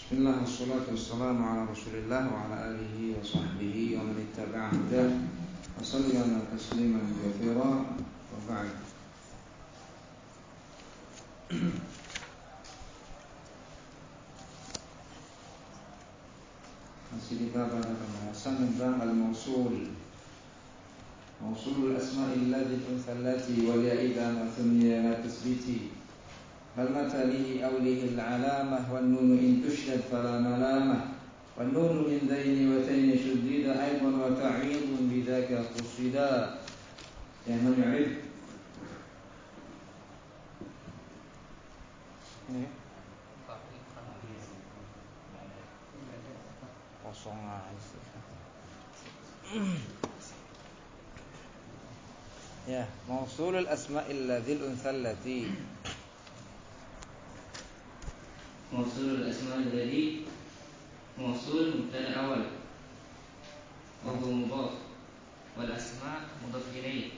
Bismillah, wassalatu wassalamu ala rasulillah wa ala alihi wa sahbihi wa man ittaba'a hudah wa sallama tasliman katsira wa ba'd. Masih kita pada pembahasan tentang al-mausul, mausulul asma'il allati wal ya'idha ma thumma la tasbiti. Hal matalihi awlihi al-alamah wan nunu in tushdad fala malamah wan nunu min daini wa tayni shuddida aydan wa ta'widun bidhaka qusida. Yang menyu'id ini kosong aja. Ya, mausulul asma'il ladzil unsallati. Mausul al-asma' alladhi mausul mubtada awal wa huwa mudhaf wal asma' mudhaf ilayh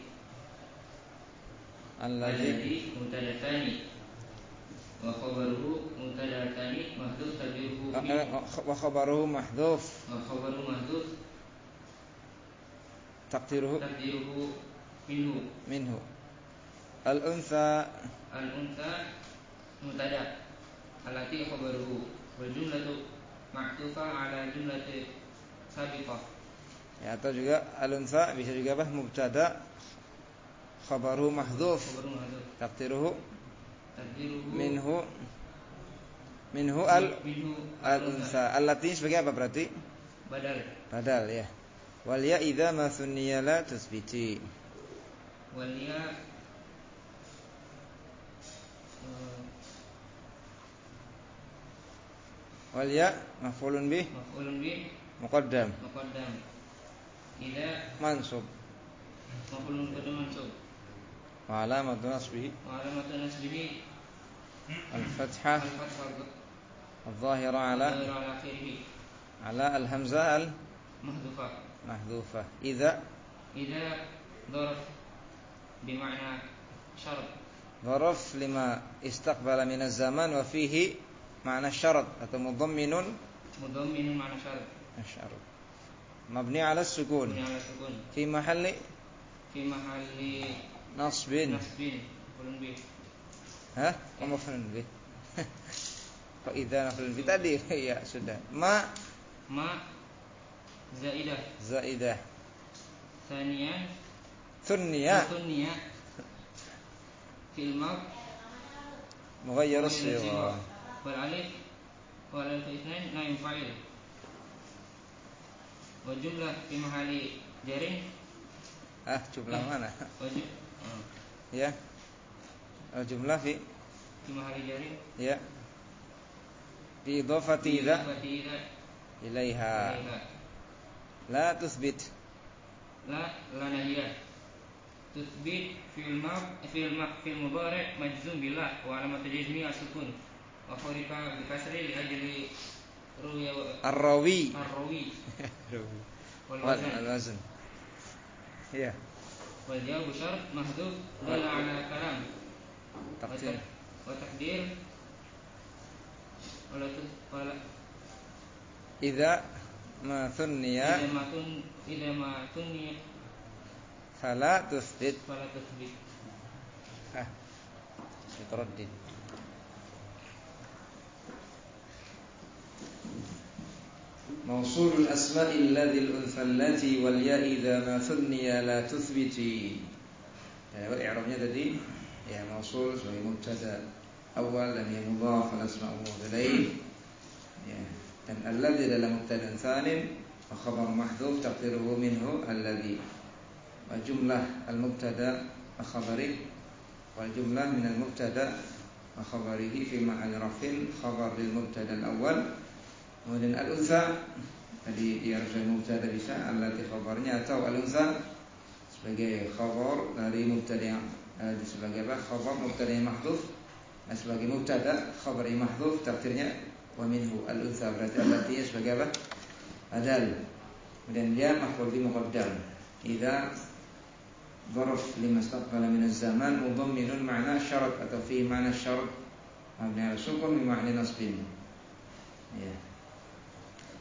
alladhi mubtada tsani wa khabaruhu mubtada tsani mahdhuf taqdiruhu wa khabaruhu mahdhuf taqdiruhu minhu al-untha mubtada allati khabaruhu wal jumlatu ma'tufah ala jumlati sabiqah. Ya, atau juga al-untha bisa juga apa? Mubtada khabaruhu mahdhuf taqdiruhu minhu al-untha. Allati sebagai apa berarti? Badal ya. Wal ya idza ma thunniya la tusbiti. Wal ya maf'ulun bih muqaddam idza mansub maf'ulun qadam mansub wa alamatu nasbihi al-fathah al-zahira ala al-hamzah al-mahdhufah. Idza dharaf bima'na syarat. Dharaf lima istaqbala min az-zaman wa fihi ma'na syarat atau mudhamminun ma'na syarat. Syarat mabni 'ala as-sukun fi mahalli nasbin maf'ulun bih. Maf'ulun bih. Fa idza maf'ulun bih tadi ya sudah. Ma zaidah thaniya fil mad mughayyir as-sigha wal alif wal itsnain naim fa'il wa jumlah fi mahalli jarin. Jumlah mana? Ya. Jumlah fi mahalli jarin. Ya. Bi idhafati idza ilaiha. La tuthbit. La nahiyah. Tuthbit fil mudhari' majzum billah wa alamat jazmi as-sukun wa khurifa bi kasri li ajli ar-rawi wal wazn. Ya. Wal jawabu syart mahdhuf dalla ala kalam Taqdir wa taqdir wala idza ma thunniya fala tuthbit. Yataraddid. Mausulul asma'il ladzil unsallati wal ya idza ma thunniya la tuthbiti. Ya, i'rabnya tadi ya mausul sebagai mubtada awal dan yang mudhaf al asma'u ilaih. Ya, dan alladzi dalam mubtada tsanin wa khabar mahdhuf taqdiruhu minhu alladzi. Wa jumlah al-mubtada wa khabari wal jumlah min al-mubtada wa khabarihi fi ma'al raf'in khabar lil mubtada al-awwal. Kemudian al-untha tadi dia sebagai mubtada bisa, allati khabarnya, atau al-untha sebagai khabar dari mubtada yang sebagai apa? Khabar mubtada yang mahdhuf, sebagai mubtada khabar yang mahdhuf takdirnya wa minhu al-untha, berarti allati sebagai apa? Badal. Kemudian dia maf'ul bi muqaddam. Idza dharaf lima istaqbala min az-zaman mudhamminun ma'na syarat atau fi ma'na syarat mabni 'ala sukun bi ma'na nasbin. Ya.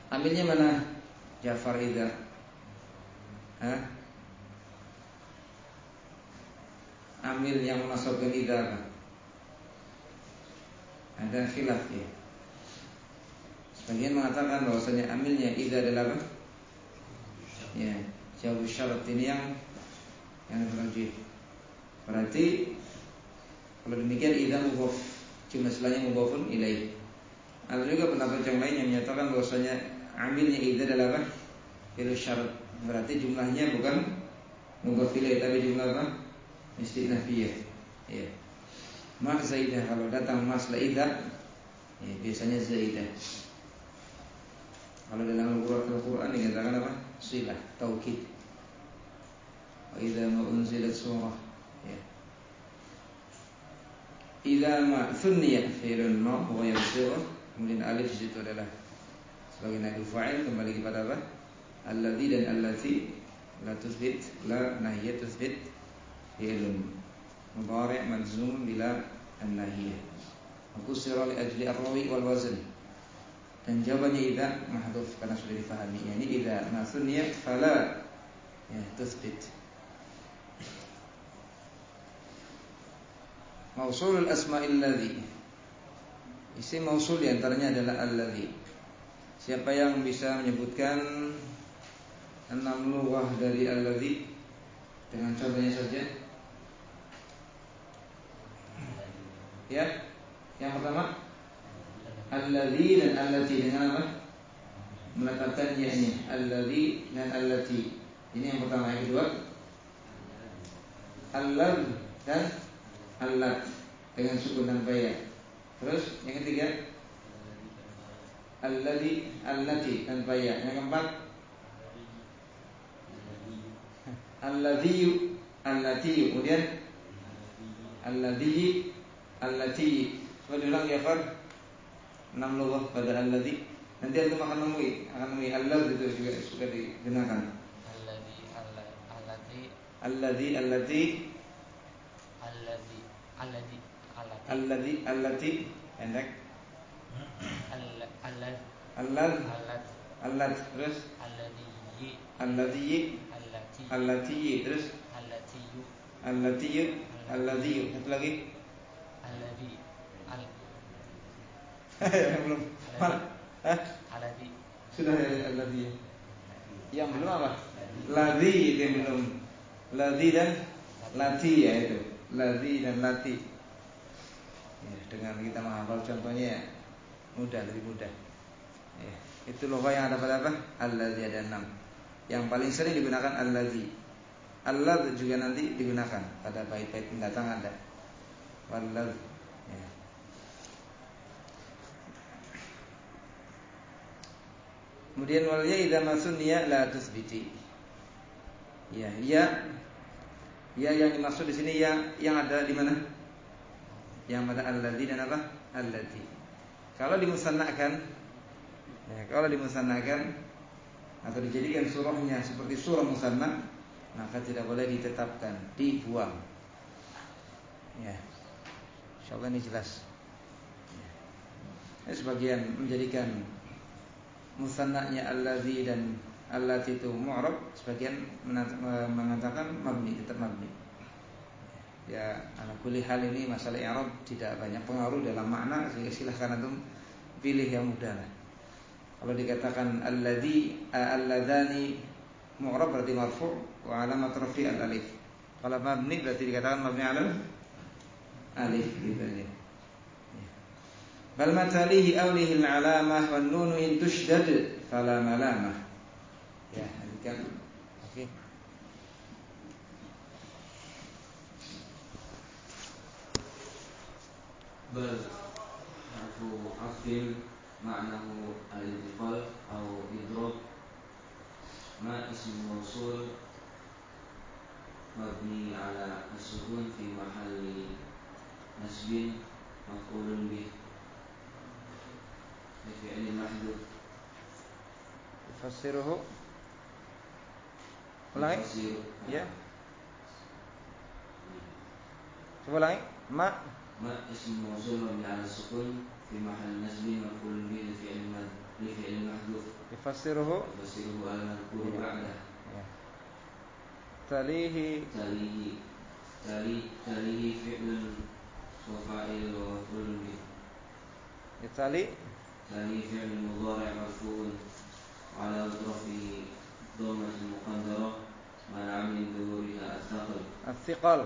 Amilnya mana? Ja'far idza. Hah? Amil yang menasabkan idza apa? Ada khilaf ya. Sebagian mengatakan bahwasanya amilnya idza adalah apa? Ya, jawab syarat ini yang terjadi. Berarti kalau demikian idza mudhaf, jumlah istilahnya mudhafun ilaih. Ada juga pendapat yang lain yang menyatakan bahwasanya amilnya idza adalah apa? Fi'il syarat. Berarti jumlahnya bukan mudhaf ilaih tapi jumlah apa? Istinafiyah. Ya. Ma zaidah, kalau datang mas la idza, ya, biasanya zaidah. Kalau dalam Al-Quran dikatakan apa? Silah, taukid. Wa idza ma unzilat surah, ya. Idza ma thunniya fi'lun ma huwa yasir, kemudian alif di situ adalah sebagai naib fa'il, kembali kepada apa? Alladzi dan allati, la tuthbit, la nahiyah tuthbit fi'lun mudhari' majzum bila an-nahiyah. Kusira li ajli ar-rawi wal wazn. Dan jawabannya idza mahdhuf karena sudah difahami. Yani idza ma thunniya fala, ya, tuthbit. Mausulul asma'il ladzi. Isim mausul di antaranya adalah alladzi. Siapa yang bisa menyebutkan 6 lughah dari alladzi dengan contohnya saja? Ya. Yang pertama alladzi dan allati dengan apa? Meletakkan ya-nya. Alladzi dan allati. Ini yang pertama. Yang kedua allad dan allat dengan sukun tanpa ya. Terus yang ketiga alladzi, allati tanpa ya. Yang keempat alladzi, allati. Kemudian alladzi, allati. Coba diulang ya Far. 6 lughah pada alladzi. Nanti antum akan nemui allad itu juga suka digunakan. Alladzi, allati, Alladzi, allati, allati, pendek. Allad, terus alladzi, allati, terus allati, satu lagi. Belum. Alladzi. Sudah ya alladzi. Yang belum apa? Ladzi itu yang belum. Ladzi dan lati, ya itu. Ladzi dan lati. Ya, dengan kita menghafal contohnya ya, mudah, lebih mudah. Ya, itu lughah yang ada pada apa? Alladzi ada 6. Yang paling sering digunakan alladzi. Allad juga nanti digunakan pada bait-bait mendatang ada. Walladz. Ya. Kemudian wal ya idza masunniya la tusbiti. Ya, ya yang dimaksud di sini ya yang ada di mana? Yang pada alladzi dan apa? Allati. Kalau dimusannahkan, ya, kalau dimusannahkan atau dijadikan surahnya seperti surah musannah, maka tidak boleh ditetapkan, dibuang. Ya. Insyaallah ini jelas. Ya. Sebagian menjadikan musannahnya alladzi dan allati itu mu'rab, sebagian mengatakan mabni, tetap mabni. Ya, ala kulli hal ini masalah i'rab tidak banyak pengaruh dalam makna, sehingga silahkan antum pilih yang mudah lah. Kalau dikatakan alladzi, alladzani mu'rab berarti marfu' wa alamat rafi' al-alif. Kalau mabni berarti dikatakan mabni ala alif gitu aja. Bal matalihi awlihi al-alamah wan nunu in tushdad fala malamah. Ya, kan. Oke. Bal harfu asfil ma'nahu al-intiqal atau idrob. Ma ismu mausul mabni ala as-sukun fi mahalli nasbin maf'ulun bih fi'il mahdhuf. Fassiruhu. Ulangi. Ya. Coba ulangi. Ma ismu mausul mabni ala as-sukun fi mahalli nasbin maf'ulun bih li fi'il mahdhuf. Fasiruhu al-madhkuru ba'dah. ya. Talihi fi'lun wa fa'il wa maf'ulun bih. Tali fi'lun mudhari' marfu'un ala atrafihi dhammatul muqaddarah mana'a min dhuhuriha الثقل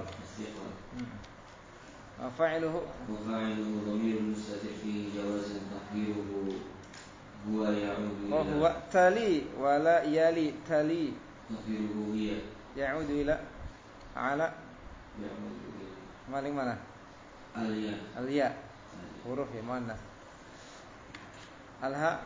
وفاعله ضمير مستتر فيه جوازا تقديره هو يعود إلى وهو تلي ولا يلي تلي تقديره هي يعود إلى على يعود إلى maling mana? Al-ya huruf ya muannas. Al-ha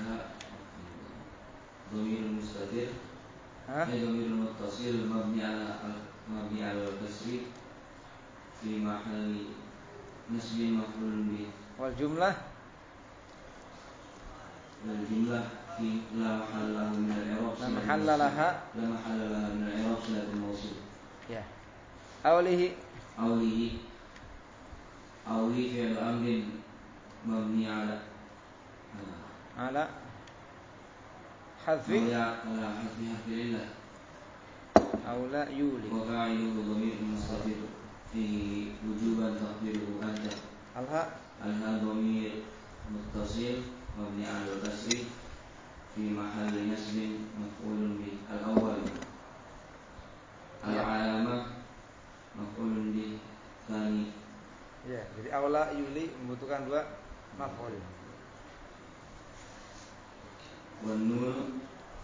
ضمير مستتر ضمير متصل مبني على الكسر في محل نصب مفعول به. والجملة في لا محل لها من الإعراب لا محل لها من الإعراب صلة الموصول. يا أوله فعل أمر مبني على حذف حرف العلة أو لا يولي. وفاعله ضمير مستتر فيه وجوبا تقديره أنت. الهاء ضمير متصل مبني على الكسر في محل نصب مفعول به. الأول العلامة مفعول به. ثاني ya, jadi aula yuli membutuhkan dua maf'ul. والنون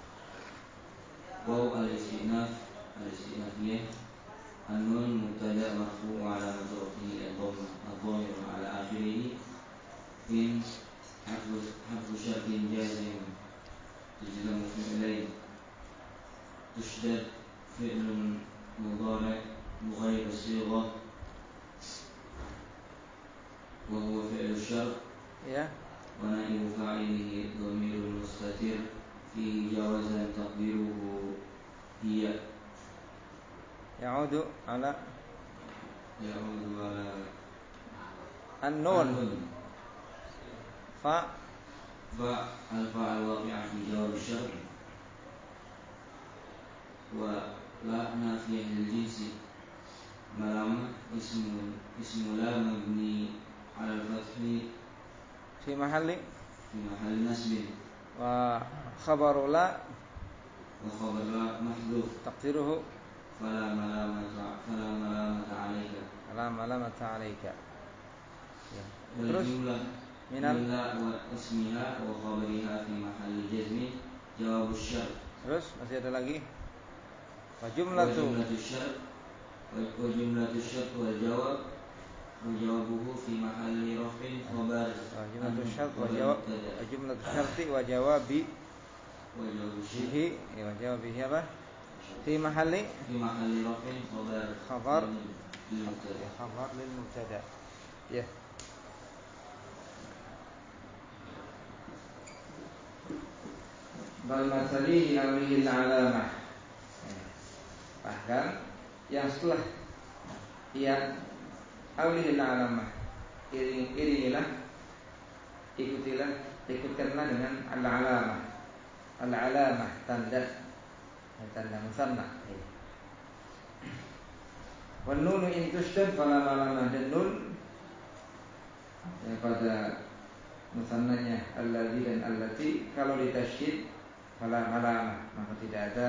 واو الاستئنافية. النون مبتدأ مرفوع وعلامة رفعه الضمير على آخره. إن حرف شرط جازم تجزم فعلين. تشدد فعل مضارع مغير الصيغة وهو فعل الشرط. ونائب فاعله ضمير مستتر فيه جوازا تقديره هي. يعود على النون. الفاء الواقعة في جواب الشرط. ولا نافية للجنس. ملامة اسم لا مبني على الفتح في محل نصب. وخبر لا محذوف تقديره فلا ملامة عليك. والجملة من لا واسمها وخبرها في محل جزم جواب الشرط. Terus masih ada lagi. وجملة الشرط والجواب وجوابه في محل رفع خبر. جملة الشرط وجوابه وجوابه apa? في محل رفع خبر للمبتدا. Ya. Bal masalihi awlihil alamah. Bahkan yang setelah awlihil alamah, iringilah, ikutkanlah dengan al-alamah tanda musanna. Wan nunu in tushdad fala malamah, dan nun pada musannanya alladzi dan allati kalau ditasydid fala malamah, maka tidak ada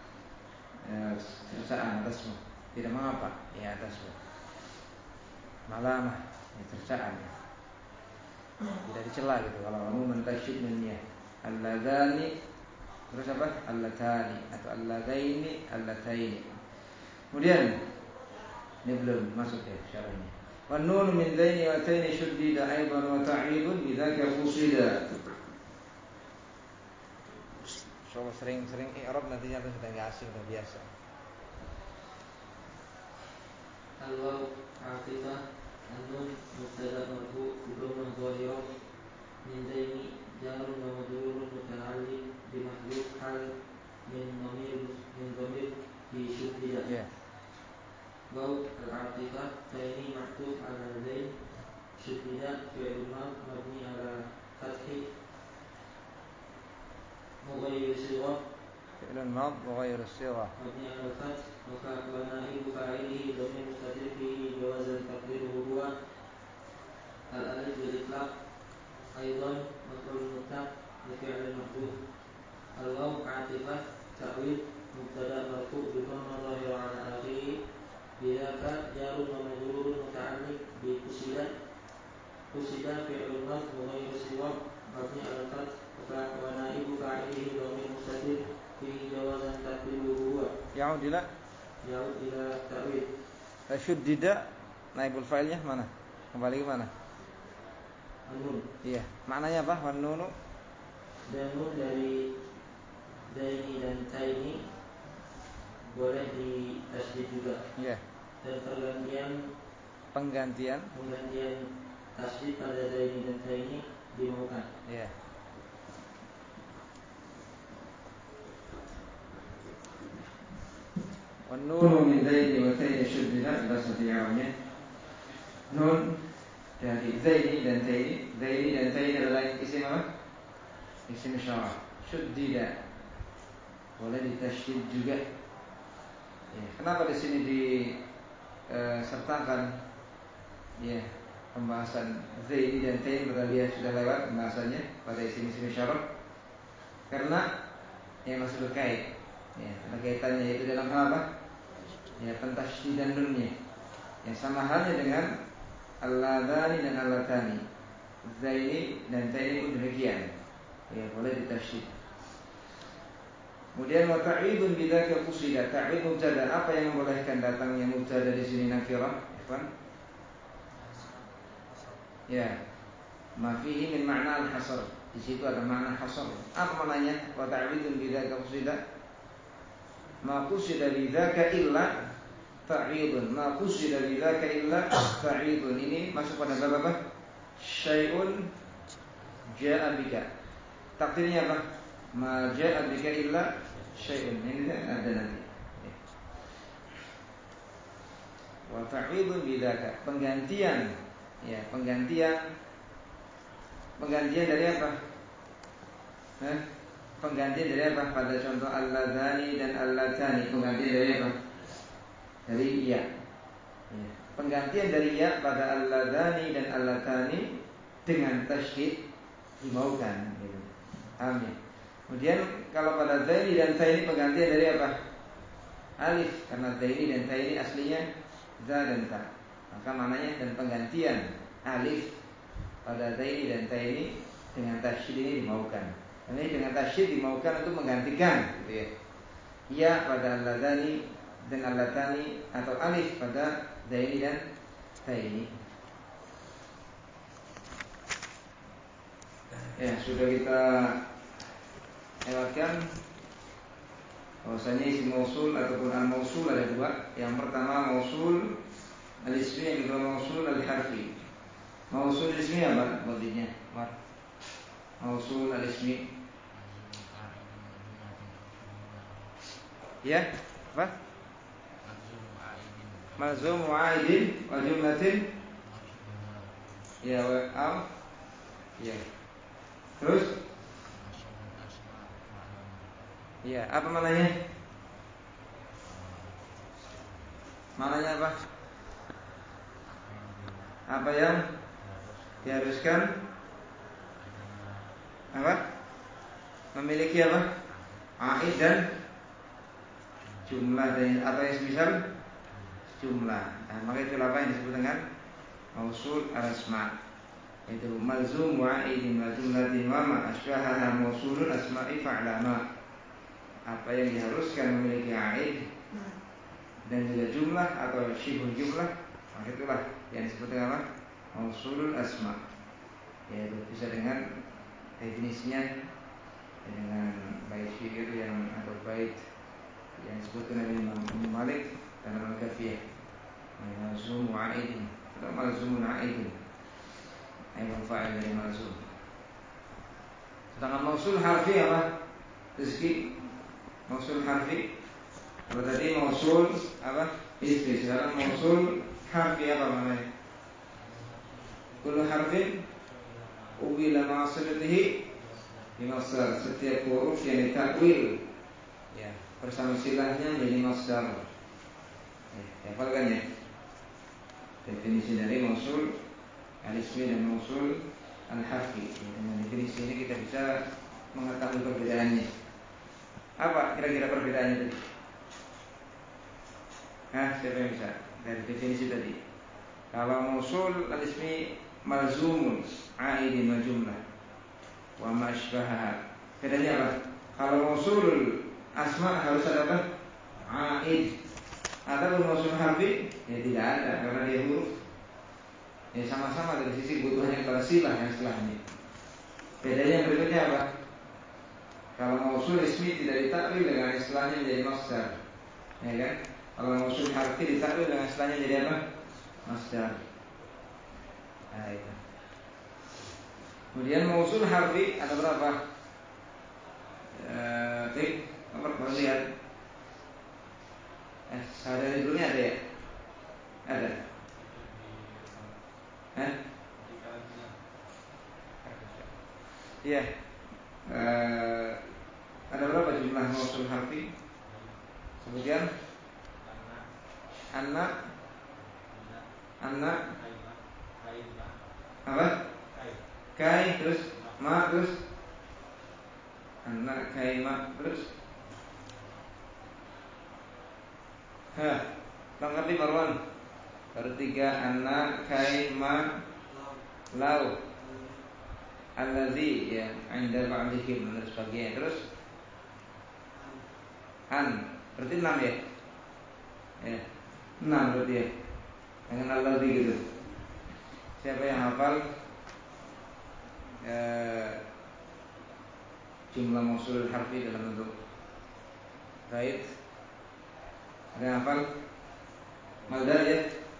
cercaan atasmu, tidak mengapa ya atasmu. Malamah cercaan, tidak dicela gitu kalau kamu mentasydid nunnya. Alladzani terus apa? Allatani atau alladaini allataini. Kemudian ini belum masuk ya syarahnya. Wan nun min daini wa taini shuddida aidan wa ta'ibun bidzaka fusida. So sering-sering i'rab nantinya sudah enggak asing, udah biasa. Al-waw aqifah an-nun mubtada marfu' bidhamma dhahirah min daini jarun wa majrurun muta'alliq bi mahdhuf hal min dhamir fi shuddida. Waw al-aqifah taini maktub ala dain shuddida fi'l mabni ala fathi فعل الماض وغير الصيغة مبني على الفتح ونائب فاعله ضمير مستتر فيه جواز تقديره هو الألف بالإطلاق أيضا مفعول مطلق لفعل محذوف الواو عاطفة تأويل مبتدأ مرفوع بضمة ظاهرة على آخره بذاك جار ومجرور متعلق قصد فعل الماض وغير الصواب مبني على الفتح ونائب فاعله ضمير مستتر فيه جوازا تقديره هو يعود إلى تأويل شدد naibul fa'ilnya mana? Kembali ke mana? An-nun. Iya, maknanya apa? Wan-nunu Dan nun dari daini dan taini boleh ditasydid juga. Iya. Dan penggantian tasydid pada daini dan taini dimaukan. Iya. Wan-nunu min daini wa taini shuddida bahasa Arabnya. Nun dari daini dan taini adalah isim apa? Isim isyarah. Shuddida boleh ditasydid juga. Ya, kenapa di sini disertakan pembahasan zaini dan taini padahal dia sudah lewat pembahasannya pada isim-isim isyarah? Karena yang masih berkait. Ada kaitannya yaitu dalam hal apa? Pentasydid nunnya. Yang sama halnya dengan al-ladhani dan al-latani. Zaini dan taini pun demikian. Boleh ditasydid. Kemudian wa ta'idun bidzaka qusida. Ta'id mubtada. Apa yang membolehkan datangnya mubtada di sini nakirah? Ma fihi min ma'na al-hasr. Di situ ada makna hasr. Apa maknanya? Wa ta'idun bidzaka qusida. Ma qusida bidzaka illa ta'idun. Ma qusida bidzaka illa ta'idun. Ini masuk pada bab apa? Syai'un ja'a bika. Takdirnya apa? Ma ja'a bika illa syai'un. Ini ada nanti. Wa ta'idun bidzaka. Penggantian dari apa? Penggantian dari apa? Pada contoh al-ladhani dan al-latani. Penggantian dari apa? Dari iya. Penggantian dari iya pada al-ladhani dan al-latani dengan tasydid dimaukan. Paham ya? Kemudian kalau pada zaini dan taini penggantian dari apa? Alif, karena zaini dan taini aslinya za dan ta. Maka maknanya dan penggantian alif pada zaini dan taini dengan tasydid ini dimaukan. Ini dengan tasydid dimaukan untuk menggantikan, gitu ya. Ya pada al-ladhani dan al-latani atau alif pada zaini dan taini. Ya, sudah kita lewatkan bahwasanya isim mausul ataupun al-mausul ada dua. Yang pertama mausul al-ismi, yang kedua mausul al-harfi. Mausul ismi apa maksudnya? Mausul al-ismi. Ya, apa? Malzum wa'idin wa jumlatin. Ya, wa ya. Terus? Ya, apa maknanya? Maknanya apa? Apa yang diharuskan? Apa? Memiliki apa? Aid dan jumlah, dan apa yang semisal jumlah. Maka itu apa yang disebut dengan mausul al-asma. Itu malzum wa'idin wa jumlatin wa ma asbahaha mausulul asma'i fa'lama. Apa yang diharuskan memiliki aid dan juga jumlah atau syibhul jumlah, maka itulah yang disebut dengan apa? Mausulul asma. Yaitu bisa dengan definisinya dengan bait syair yang atau bait yang disebutkan oleh Imam Malik dalam Al-Kafiyah. Malzum wa'idin atau malzumun a'idin. Ayat fa'il dari malzum. Sedangkan mausul harfi apa? Rizki. Mausul harfi. Kalau tadi mausul apa? Ismi. Sekarang mausul harfi apa maknanya? Kullu harfin uwila ma'asilatihi bimasdar. Setiap huruf yang ditakwil Ya, bersama silahnya menjadi masdar. Hafalkan ya. Definisi dari mausul al-ismi dan mausul al-harfi. Dengan definisi ini kita bisa mengetahui perbedaannya. Apa kira-kira perbedaannya tadi? Siapa yang bisa? Dari definisi tadi. Kalau mausul al-ismi malzumun aidin wa jumlah wa ma asbahaha. Bedanya apa? Kalau mausul asma harus ada apa? Aid. Atau mausul harfi ya tidak ada karena dia huruf. Ya sama-sama dari sisi kebutuhannya kepada silah yang setelahnya. Bedanya yang berikutnya apa? Kalau mausul ismi tidak ditakwil dengan istilahnya menjadi masdar, ya kan? Kalau mausul harfi ditakwil dengan istilahnya jadi apa? Masdar. Nah, itu. Kemudian mausul harfi ada berapa? Nomor baru lihat. Sadari dulunya ada ya? Ada. Iya. Ada berapa jumlah mausul harfi? Kemudian anak apa? Kai terus ma terus anak kai ma terus lengkap di Marwan. Baru 3 anak kai ma lau allazi ya inda ba'dihim menurut sebagian. Terus an berarti 6 ya? Ya. 6 berarti ya. Dengan allazi gitu. Siapa yang hafal jumlah mausul harfi dalam bentuk baik? Ada yang hafal? Maldar ya?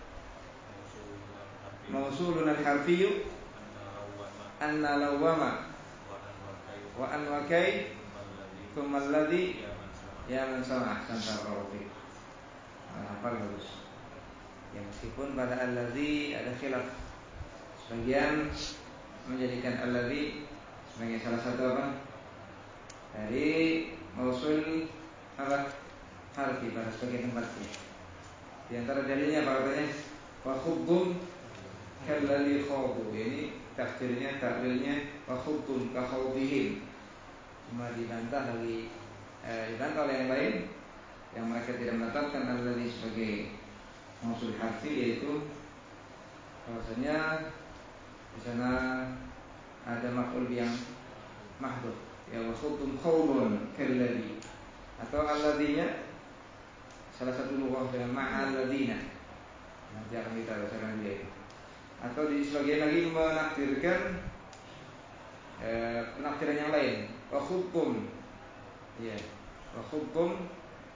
Mausulun al-harfiyyu anna lawwama wa an wa kai thumma alladhi ya man sama ahsan tarawfi. Hafal bagus. Ya meskipun pada alladhi ada khilaf. Sebagian menjadikan alladhi sebagai salah satu apa? Dari mausul apa? Harfi pada sebagian tempatnya. Di antara dalilnya apa katanya? Wa khuddun kalladhi khawdu. Ini tafsirnya, takwilnya wa khuddun ka khawdihim. Cuma dibantah oleh yang lain yang mereka tidak menetapkan alladhi sebagai mausul harfi, yaitu bahwasanya di sana ada maf'ul yang mahdhuf ya wa khuddun khawdun kalladhi, atau alladhinya salah satu lughah dengan ma'alladina. Nanti akan kita bacakan dia itu. Atau di sebagian lagi menakdirkan penafsiran yang lain. Wa khubtum. Ya. Wa khubtum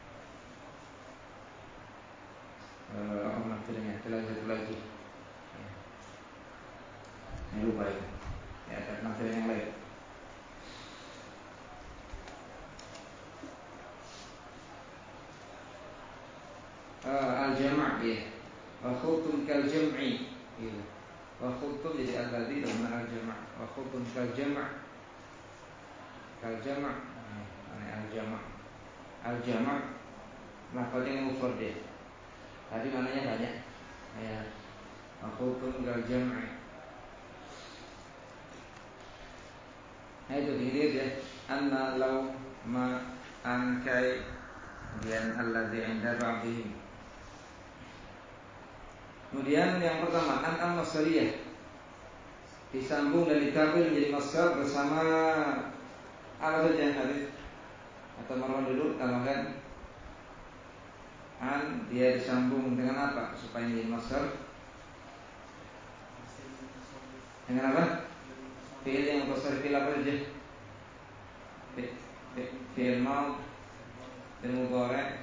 apa penafsirannya? Satu lagi. Ya. Saya lupa itu. Ya, ada penafsiran yang lain. Al-jama' ya. Wa khubtum kal jam'i. Gitu. Wa khubtum jadi alladzi dalam al-jama'. Wa khubtum kal jama'. Kal jama'. Al-jama'. Al-jama' lafaznya mufrad ya. Tadi maknanya banyak. Ya. Wa khubtum kal jama'. Nah itu dilihat ya. Anna law ma an kai kemudian alladzi 'inda ba'dihim. Kemudian yang pertama an al-masdariyah disambung dan ditakwil menjadi masdar bersama apa saja hadis atau Marwan dulu tambahkan an dia disambung dengan apa supaya menjadi masdar? Dengan apa? Fi'il yang besar fi'il apa saja? Fi'il madhi, fi'il mudhari'.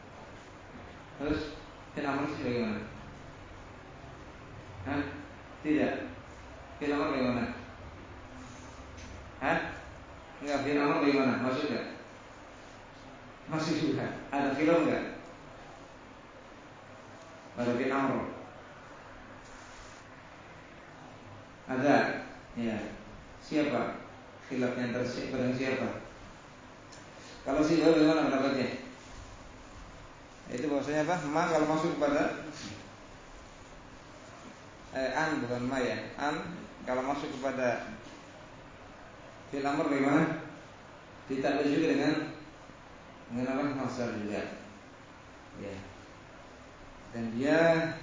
Terus fi'il amr sih bagaimana? Tidak. Fi'il amr bagaimana? Enggak, fi'il amr bagaimana? Masuk enggak? Masuk juga. Ada khilaf enggak? Pada fi'il amr. Ada. Ya. Siapa? Khilafnya tersimpang siapa? Kalau sibah bagaimana pendapatnya? Itu bahwasanya apa? Ma kalau masuk kepada an bukan ma ya. An kalau masuk kepada fi'il amr bagaimana? Ditambah juga dengan apa? Masdar juga. Ya. Dan dia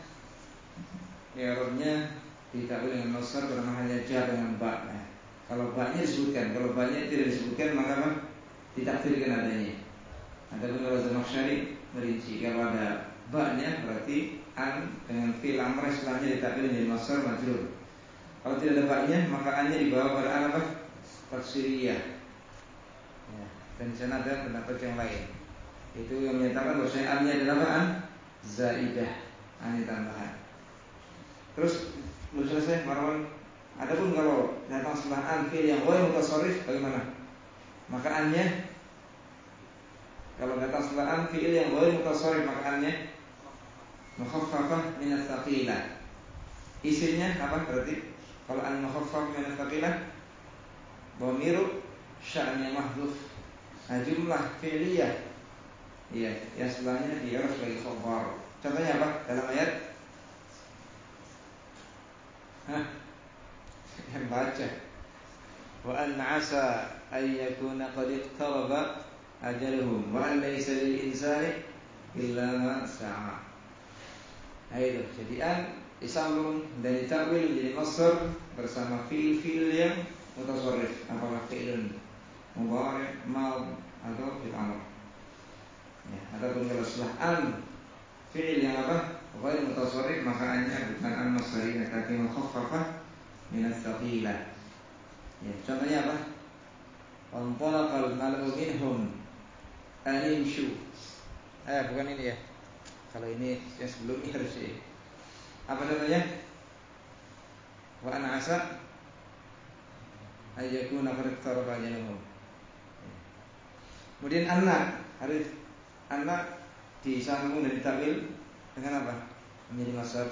i'rabnya ditambah dengan masdar karena hanya jar dengan ba. Nah, kalau ba-nya disebutkan, kalau ba-nya tidak disebutkan maka apa? Ditakdirkan adanya. Adapun kalau Zamakhsyari merinci kalau ada ba-nya berarti an dengan fi'il amr setelahnya ditakdir menjadi masdar majrur. Kalau tidak ada ba-nya maka an-nya dibawa pada an apa? Taksiriyah. Ya. Dan di sana ada pendapat yang lain. Itu yang menyatakan bahwa an-nya adalah an zaidah, an tambahan. Terus belum selesai Marwan. Adapun kalau datang setelah an fi'il yang ghair mutasarrif bagaimana? Maka an-nya kalau datang setelah an fi'il yang ghair mutasarrif maka an-nya mukhaffafah min ats-tsaqilah. Isimnya apa berarti? Kalau an mukhaffaf min ats-tsaqilah dhamiru sya'nya mahdhuf. Nah, jumlah fi'liyah iya, yang setelahnya di'rab sebagai khabar. Contohnya apa? Dalam ayat yang baca wa an 'asa ay yakuna qad iqtaraba ajaluhum wa an laysa lil insani illa ma sa'a. Nah itu, jadi an disambung dan ditakwil menjadi masdar bersama fi'il yang mutasarrif, apakah fi'ilun mudhari', madh atau fi'il amr. Ya, adapun kalau setelah an fi'il yang apa? Ghair mutasarrif maka an-nya bukan an masdariyah tapi mukhaffafah min ats-tsaqilah. Ya, contohnya apa? Wantalaqal mal'u minhum animshu. Bukan ini ya. Kalau ini yang sebelumnya harus ya. Apa contohnya? Wa an 'asa ay yakuna qad iqtaraba ajaluhum. Kemudian anna harus anna disambung dan ditakwil dengan apa? Menjadi masdar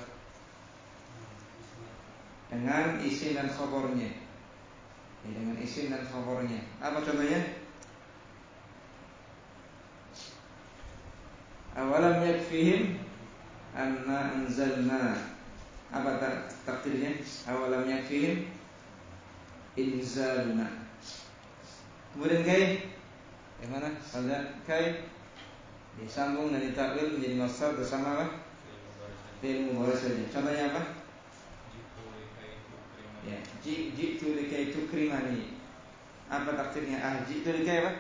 dengan isim dan khabarnya. Ya, dengan isim dan khabarnya. Apa contohnya? Awalam yakfihim anna anzalna. Apa takdirnya? Awalam yakfihim inzalna. Kemudian kai bagaimana? Pada kai disambung dan ditakwil menjadi masdar bersama apa? Fi'il mudhari saja. Contohnya apa? Ya, ji'tu likai tukrimani. Apa takdirnya? Ji'tu likai apa?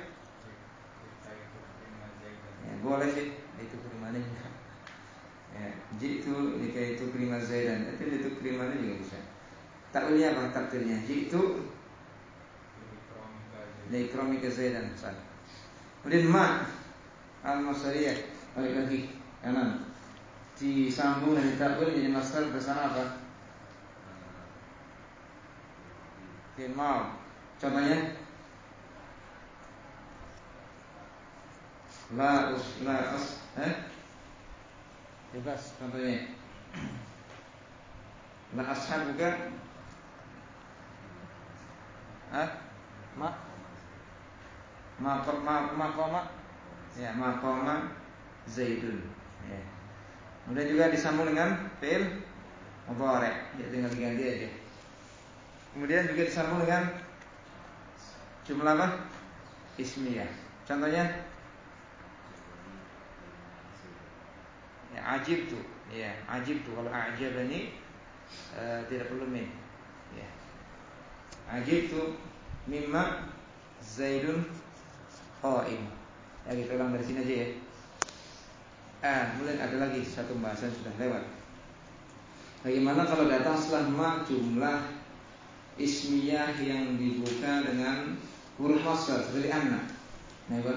Ya, boleh sih itu tukrimani. Ya, ji'tu likai tukrima Zaidan. Itu tukrimani juga bisa. Takwilnya apa takdirnya? Ji'tu likromika Zaidan. Kemudian ma al-masdariyah balik lagi kanan disambung dan ditakwil menjadi masdar bersama apa? Fi'il madh. Contohnya bebas contohnya la ashabuka maqama ya maqama Zaidun ya. Kemudian juga disambung dengan fi'il mudhari', ya tinggal diganti aja. Kemudian juga disambung dengan jumlah apa? Ismiyah. Contohnya ya ajibtu. Ya, ajibtu kalau a'jabani tidak perlu min. Ya. Ajibtu mimma Zaidun qa'im. Ya kita ulang dari sini aja ya. Kemudian ada lagi satu pembahasan sudah lewat. Bagaimana kalau datang setelah ma jumlah ismiyah yang dibuka dengan huruf masdar seperti anna. Nah, kan?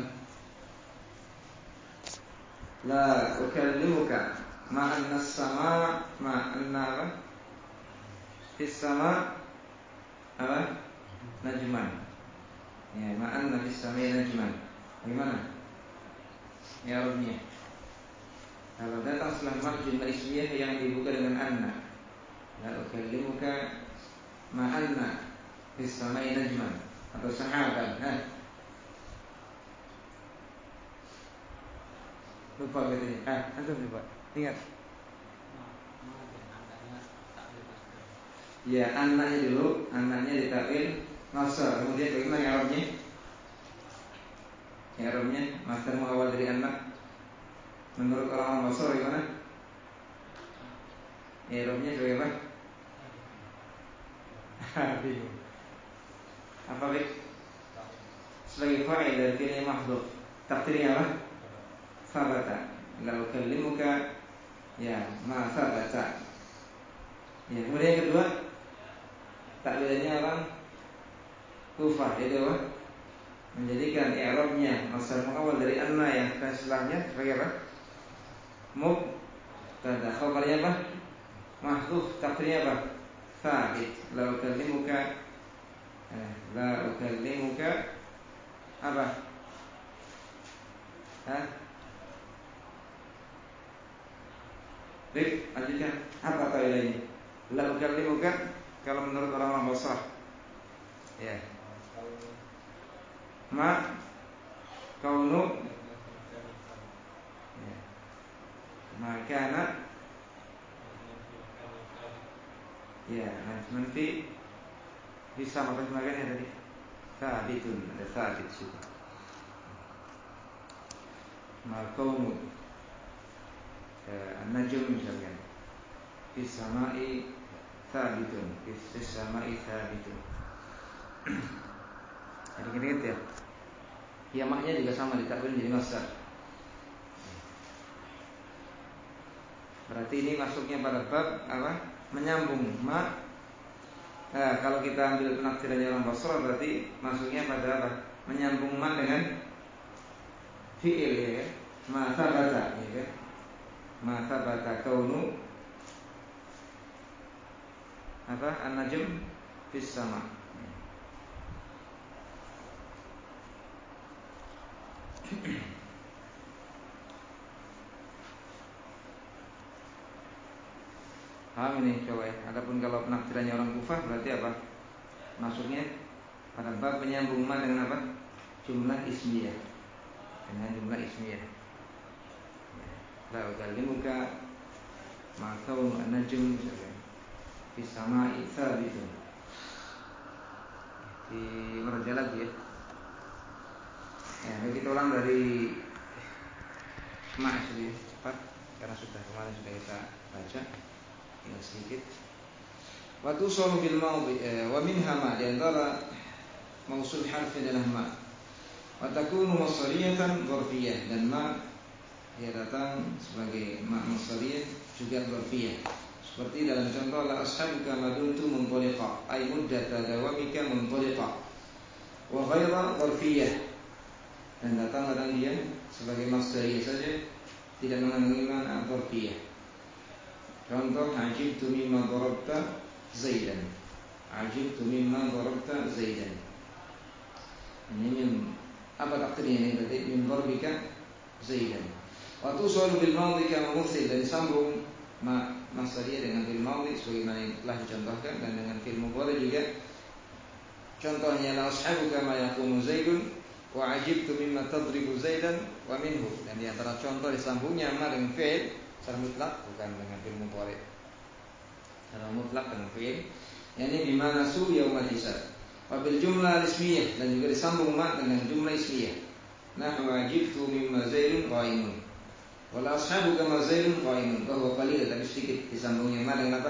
La ukallimuka ma'anna sama ma'anna apa? Fis sama apa? Najman. Ya, ma'anna fis sama'i najman. Bagaimana? Ya Rabbnya. Kalau datang setelah ma jumlah ismiyah yang dibuka dengan anna. La ukallimuka ma'anna fis sama'i najman atau sahaban. Lupa katanya. Antum lupa. Ingat. Ya, anaknya dulu, anaknya ditakwil masdar. Kemudian bagaimana i'rabnya? I'rabnya masdar mengawal dari anak. Menurut orang-orang Basra bagaimana? I'rabnya sebagai apa? Bingung. Apa baik? Sebagai fa'il dari fi'il mahdhuf. Takdirnya apa? Sabata. La ukallimuka ya ma sabata. Ya, kemudian yang kedua takdirnya orang Kufah itu apa? Menjadikan i'rabnya masdar mengawal dari anna yang setelahnya sebagai apa? Mubtada. Khabarnya apa? Mahdhuf. Takdirnya apa? Sabit. La ukallimuka apa? Baik, lanjutkan. Apa tawilannya? La ukallimuka kalau menurut orang-orang Basrah. Ya. Ma kaunu ya. Makana ya, nanti bisa makanya tadi. Sabitun, ada sabit juga. Ma kaunu an-najm misalkan. Fis sama'i sabitun, fis sama'i sabitun. Jadi ingat ya. Ya maknya juga sama ditakwil menjadi masdar. Berarti ini masuknya pada bab apa? Menyambung ma. Kalau kita ambil penafsirannya orang Basra berarti masuknya pada apa? Menyambung ma dengan fi'il ya. Ma sabata ya kan? Ma sabata kaunu apa? An-najm fis sama. Paham ini coba ya. Adapun kalau penafsirannya orang Kufah berarti apa? Masuknya pada bab menyambung ma dengan apa? Jumlah ismiyah. Dengan jumlah ismiyah. La ukallimuka ma kaunu an-najm fis sama'i sabitun. Di merja lagi ya. Ya, kita ulang dari Ma'asri cepat karena sudah kemarin sudah kita baca. Tinggal sedikit. Wa tusalu bil maudhi wa minha ma di antara mausul harfi adalah ma. Wa takunu masdariyatan dzarfiyah dan ma dia datang sebagai ma masdariyah juga dzarfiyah. Seperti dalam contoh la ashabuka maduntu muntaliqa ay muddata dawamika muntaliqa. Wa ghaira dzarfiyah dan datang kadang dia sebagai masdariyah saja tidak mengandung makna dzarfiyah. Contoh ajibtu mimma darabta Zaidan. Ajibtu mimma darabta Zaidan. Ini apa takdirnya ini berarti min darbika Zaidan. Wa tusalu bil madhi kama muthil dan disambung masdariyah dengan fil madhi sebagaimana yang telah dicontohkan dan dengan fil mudhari juga. Contohnya la ashabuka ma yaqumu Zaidun wa ajibtu mimma tadribu Zaidan wa minhu. Dan di antara contoh disambungnya ma dengan fi'il secara mutlak bukan dengan fi'il mudhari. Secara mutlak dengan fi'il yakni bima nasu yaumal hisab. Wa bil jumlah ismiyah dan juga disambung ma dengan jumlah ismiyah. Nahnu ajibtu mimma Zaidun qa'imun. Wa la ashabuka ma Zaidun qa'imun. Bahwa qalil tapi sedikit disambungnya ma dengan apa?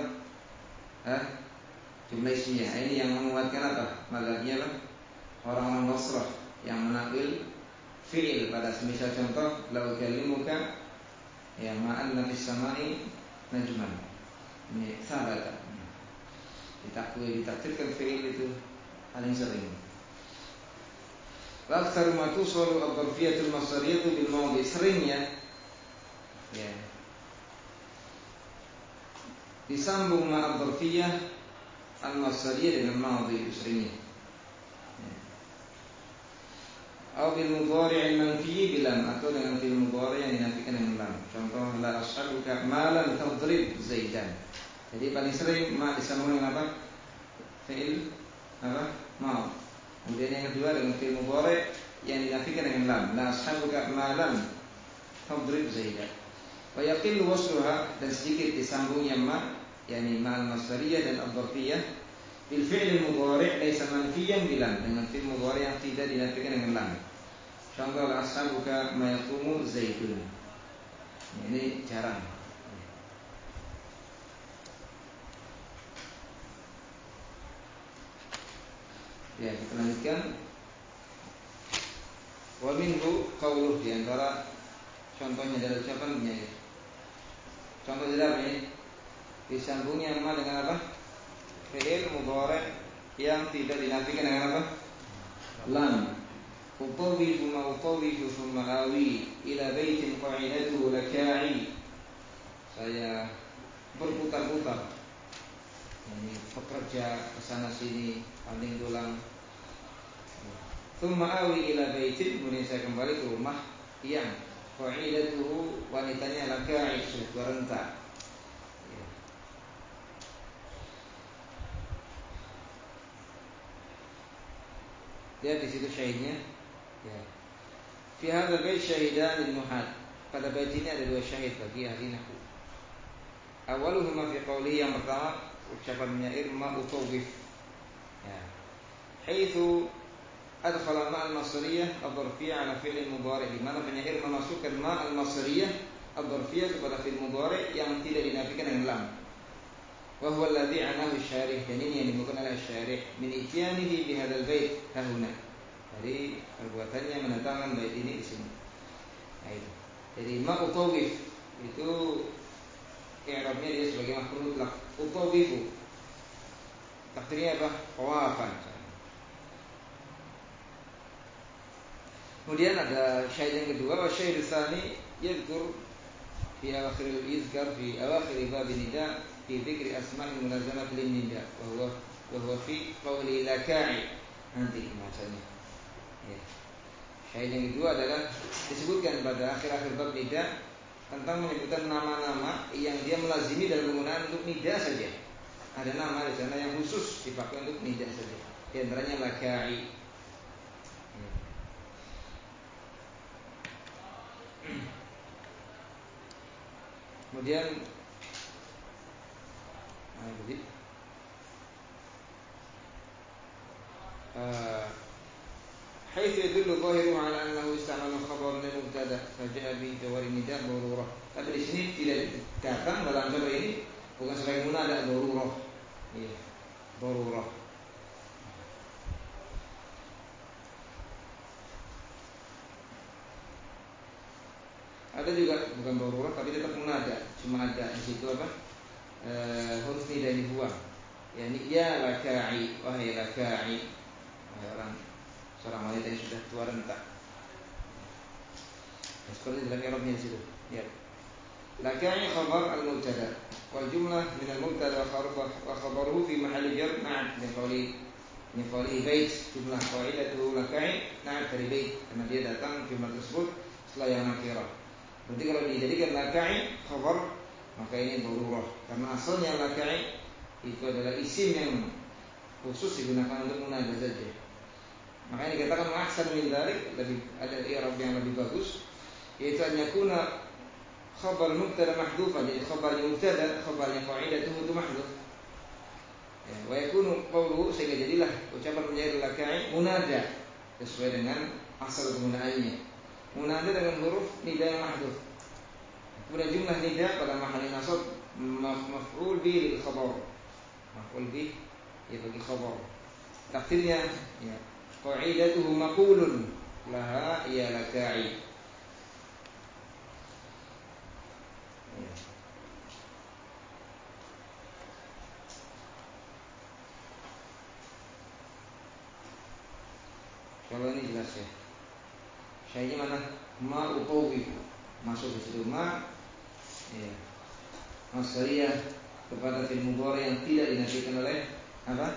Jumlah ismiyah. Ini yang menguatkan apa? Mazhabnya apa? Orang-orang Basrah yang menakwil fi'il pada semisal contoh la ukallimuka ya ma'an nafis samai najman. Ini sabata. Ditafsirkan fi'il itu paling sering. Wa aktsar ma tusalu ad-dharfiyatul masdariyatu bil madhi seringnya ya disambung ma ad-dharfiyah al-masdariyah dengan madhi seringnya. Atau bil mudhari' al-manfi bilam atau dengan fil mudhari' yang dinafikan dengan lam. Contoh la ashabuka ma lam tadrib Zaidan. Jadi paling sering ma disambung dengan apa? Fi'il apa? Ma. Kemudian yang kedua dengan fil mudhari' yang dinafikan dengan lam. La ashabuka ma lam fadrib Zaidan. Wa yaqillu wasluha, dan sedikit disambungnya ma, yakni ma'al masdariyah dan ad-dharfiyah bil fi'l mudhari' laysa manfiyan bilam, dengan fi'il mudhari' yang tidak dinafikan dengan lam. Contoh ashabuka ma yaqumu Zaidun. Ini jarang. Ya, kita lanjutkan. Wa minhu qauluh, di antara contohnya dari ucapan penyair. Contoh jelas ini disambungnya ma dengan apa? Fi'il mudhari' yang tidak dinafikan dengan apa? Lam. Utawifu ma utawifu thumma awi ila baitin qa'idatuhu laka'i. Saya berputar-putar, ini bekerja kesana sini, panding tulang. Thumma awi ila baitin, kemudian saya kembali ke rumah yang qa'idatuhu, wanitanya laka'i, sudah tua renta. Lihat di situ syahidnya. Ya. Fi hadzal bait syahidan lin-nuhat. Pada bait ini ada dua syahid bagi ahli nahwu. Awaluhuma fi qawli, yang pertama ucapan penyair ma utawif. Ya. Haitsu adkhala ma al-masdariyah ad-dharfiyah ala fi'l mudhari', di mana penyair memasukkan ma al-masdariyah ad-dharfiyah kepada fi'il mudhari' yang tidak dinafikan dengan lam. Wa huwa alladhi 'anahu asy-syarih, dan ini yang dimaksud oleh asy-syarih min ityanihi bi hadzal bait hahuna, dari perbuatannya mendatangkan bait ini di sini. Nah, itu. Jadi ma utawif itu i'rabnya dia sebagai maf'ul mutlaq. Utawifu takdirnya apa? Tawafan. Kemudian ada syahid yang kedua, wa syahid tsani yadhkur fi akhir al-izkar fi awakhir bab nida fi dzikri asma'il munazzamah lin nida, wa huwa fi qawli laka'i. Nanti bacanya. Ya. Syahid yang kedua adalah disebutkan pada akhir-akhir bab nida tentang menyebutkan nama-nama yang dia melazimi dalam penggunaan untuk nida saja. Ada nama di sana yang khusus dipakai untuk nida saja. Di antaranya laka'i. Kemudian حيث يدل ظاهره على أنه استعمل خبر للمبتدا فجاء به جوار النداء ضرورة. Tapi di sini tidak datang dalam contoh ini bukan sebagai munada ضرورة. Iya, ضرورة. Ada juga bukan ضرورة tapi tetap munada, cuma ada di situ apa? Huruf nida dibuang. Yani ya laka'i, wahai laka'i, wahai seorang wanita yang sudah tua renta. Seperti dalam i'rabnya di situ. Ya. Laka'i khabar al-mubtada wal jumlah min al-mubtada wa khabaruhu fi mahalli jar na'at min qawli bait, jumlah qaidatu laka'i na'at dari bait, karena dia datang jumlah tersebut setelah yang nakirah. Berarti kalau dijadikan laka'i khabar, maka ini darurah, karena asalnya laka'i itu adalah isim yang khusus digunakan untuk munada saja. Makanya dikatakan ahsan min dzalik, lebih ada i'rab yang lebih bagus, yaitu an yakuna khabar mubtada mahdhufan, jadi khabar mubtada, khabar yang qaidatuhu itu mahdhuf. Ya, wa yakunu qawluhu, sehingga jadilah ucapan penyair laka'i munada sesuai dengan asal penggunaannya. Munada dengan huruf nida yang mahdhuf. Kemudian jumlah nida pada mahali nasab maf'ul bi lil khabar. Maf'ul bi ya bagi khabar. Takdirnya ya qaidatuhu maqulun laha ya laka'i. Ya. Kalau ini jelas ya. Syahidnya mana? Ma utawifu. Masuk di situ ma. Ya. Masdariyah kepada fi'il mudhari yang tidak dinafikan oleh apa?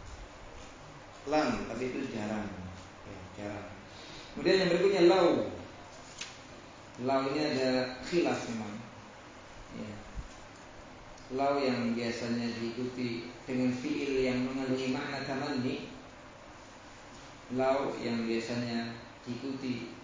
Lam, tapi itu jarang. Ya, jarang. Kemudian yang berikutnya lau. Lau ini ada khilaf memang. Ya. Lau yang biasanya diikuti dengan fi'il yang mengandungi makna tamanni. Lau yang biasanya diikuti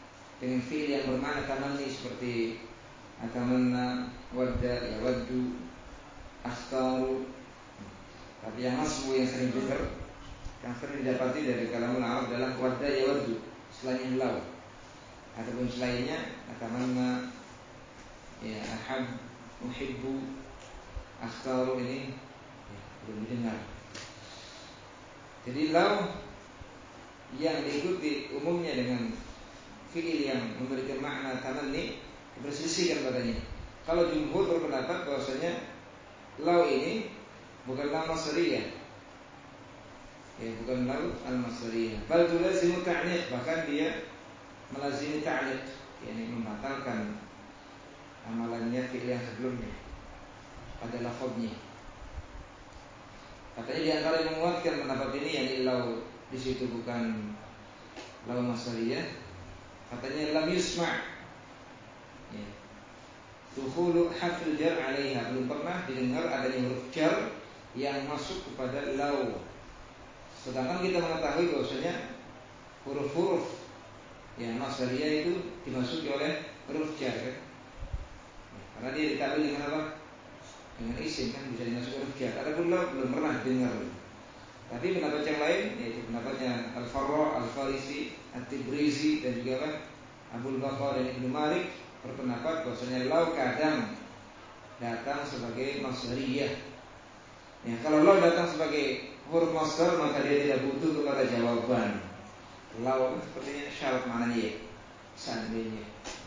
dengan fi'il yang bermakna tamanni seperti atamanna, wadda, yawaddu, akhtaru. Tapi yang nasbu yang sering dengar, yang sering didapati dari kalamul Arab adalah wadda, yawaddu, selainnya law. Ataupun selainnya atamanna, ya ahab, uhibbu, akhtaru, ini belum didengar. Jadi law yang diikuti umumnya dengan fi'il yang memberikan makna tamanni berselisihkan padanya. Kalau jumhur berpendapat bahwasanya law ini bukan law masdariyah, ya bukan law al-masdariyah, bal tulazimu ta'liq, bahkan dia melazimi ta'liq, yakni membatalkan amalannya fi'il yang sebelumnya pada lafadznya. Katanya di antara yang menguatkan pendapat ini, yakni law di situ bukan law masdariyah, katanya lam yusma' ya, dukhulu harful jar 'alaiha, belum pernah didengar adanya huruf jar yang masuk kepada law. Sedangkan kita mengetahui bahwasanya huruf-huruf yang masdariyah itu dimasuki oleh huruf jar kan? Karena dia ditakwil dengan apa? Dengan isim kan, bisa dimasuki huruf jar. Adapun law belum pernah dengar. Tapi pendapat yang lain, yaitu pendapatnya Al-Farra, Al-Farisi, At-Tibrizi, dan juga apa? Abul Baqar dan Ibnu Malik berpendapat bahwasanya law kadang datang sebagai masdariyah. Ya, kalau law datang sebagai huruf masdar, maka dia tidak butuh kepada jawaban. Law sepertinya syarat maknanya, seandainya.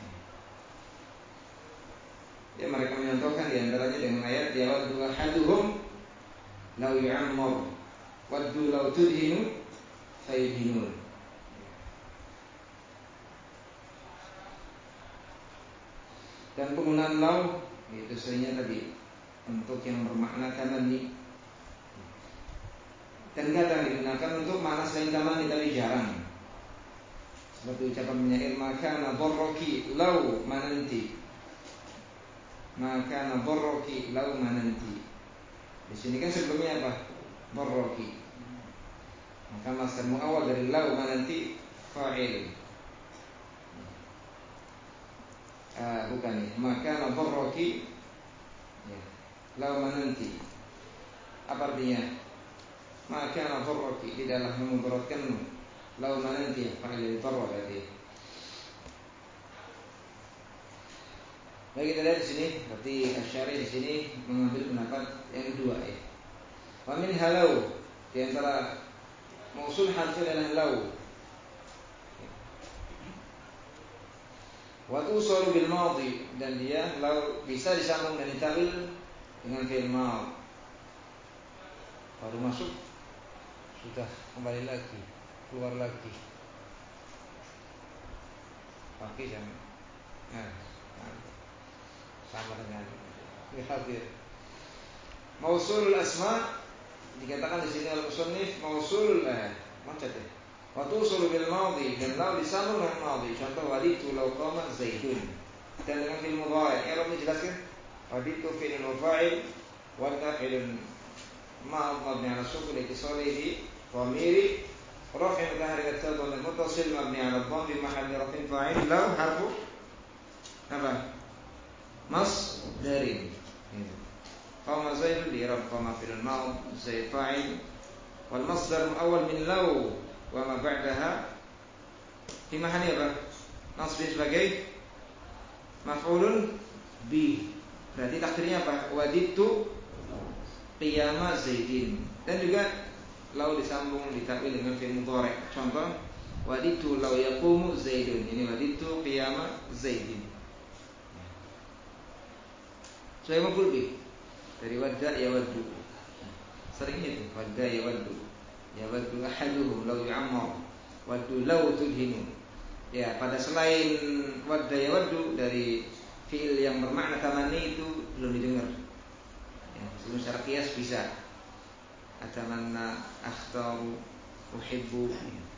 Ya, mereka menyontohkan diantaranya dengan ayat yawaddu ahaduhum law yu'ammar waddu law tudhinu fayudhinun. Dan penggunaan law itu seringnya tadi untuk yang bermakna tamanni, dan kadang digunakan untuk makna selain tamanni tapi jarang. Seperti ucapan penyair maka nadarraki law mananti, maka nadarraki law mananti. Di sini kan sebelumnya apa? Darraki. Maka masdar muawwal dari law mananti fa'il. Bukan ya. Maka nadarraki ya, law mananti. Apa artinya? Maka nadarraki, tidaklah memudaratkanmu, law mananti, fa'il dari darra berarti. Baik, kita lihat di sini, berarti Asy-Syari di sini mengambil pendapat yang kedua ya. Wa min halau, di antara mausul harfi adalah law. Wa tusalu bil madhi, dan dia law bisa disambung dan ditakwil dengan fi'il madhi. Baru masuk sudah kembali lagi, keluar lagi. Pakai jam. Sama dengan hadir. Mausulul asma dikatakan di sini al-musannif mausul macet ya. Wa tusul bil madhi, dan law disambung dengan madhi. Contoh waditu law qama zaidun. Dan dengan fi'il mudhari, i'rabnya jelaskan. Waditu fi'il mufa'il wa fi'il madhi mabni 'ala sukun ittisalihi dhamiri raf'in mutaharrik at-tadhun muttasil mabni 'ala dhamm fi mahalli raf'in fa'il law harfu apa? Masdarin. Qama zaidun di i'rab qama fi'il madhi zaid fa'il wal masdar muawwal min law wa ma ba'daha fi mahalli apa? Nasb sebagai maf'ulun bi. Berarti takdirnya apa? Waditu qiyama zaidin. Dan juga law disambung ditakwil dengan fi'il mudhari. Contoh waditu law yaqumu zaidun. Ini waditu qiyama zaidin. Saya maf'ul bih dari wadda yawaddu. Seringnya itu wadda yawaddu. Yawaddu ahaduhum law yu'ammar. Waddu law tudhinu. Ya, pada selain wadda yawaddu dari fi'il yang bermakna tamanni itu belum didengar. Ya, sebelum secara qiyas bisa. Atamanna, akhtaru, uhibbu.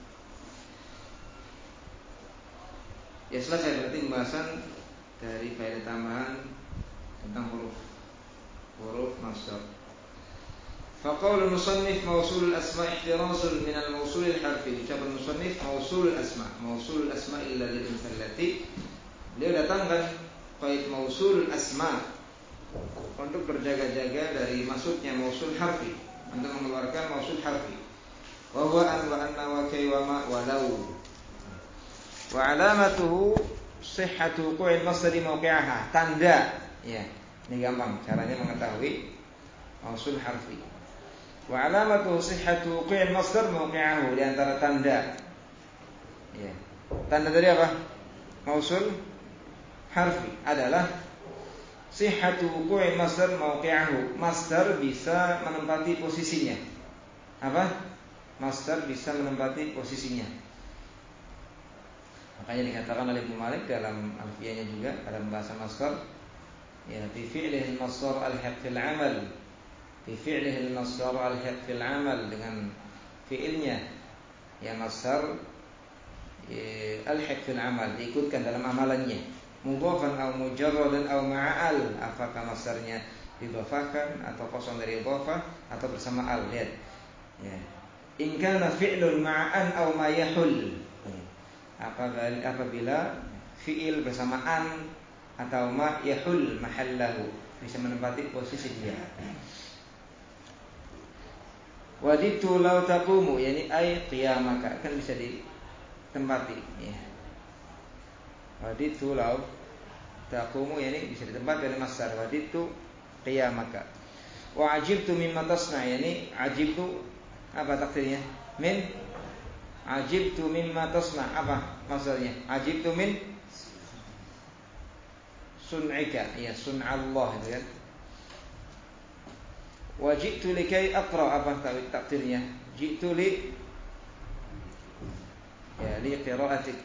Ya, selesai berarti pembahasan dari faedah tambahan tentang huruf masdar. Faqaulul musannif mausulul asma' ihtirazun minal mausulil harfi. Ucapan musannif mausulul asma', mausulul asma'il ladzi allati asma, untuk berjaga-jaga dari masuknya mausul harfi, untuk mengeluarkan mausul harfi. Wa huwa an wa anna wa kay wa ma wa law. Wa alamatuhu sihhatu wuqu'il masdari mawqi'aha. Tanda, ya. Ini gampang caranya mengetahui mausul harfi. Wa alamatuhu sihhatu wuqu'il masdar mawqi'ahu, di antara tanda. Ya. Tanda dari apa? Mausul harfi adalah sihhatu wuqu'il masdar mawqi'ahu. Masdar bisa menempati posisinya. Apa? Masdar bisa menempati posisinya. Makanya dikatakan oleh Ibnu Malik dalam alfiyahnya juga dalam bahasa masdar, ya, fi fi'lihi al-masdar al-haq fil 'amal. Fi fi'lihi al-masdar al-haq fil 'amal, dengan fi'ilnya yang masdar al-haq fil 'amal, diikutkan dalam amalannya. Mudhafan aw mujarradan aw ma'al, apakah masdarnya didhafahkan atau kosong dari idhafah atau bersama al. Lihat. Ya. In kana fi'lun ma'an aw ma yahul. Apabila fi'il bersama an atau ma yahul mahallahu, bisa menempati posisi dia. Waditu law taqumu, yani ay qiyamaka, kan bisa ditempati, ya. Waditu law taqumu, yani bisa ditempati dari masdar waditu qiyamaka. Wa ajibtu mimma tasna, yani ajibtu apa takdirnya? Min ajibtu mimma tasna, apa maksudnya? Ajibtu min sun'ika, ya, sun'allah itu kan. Wa ji'tu likai aqra, apa takdirnya? Ji'tu li, ya, li qira'atik,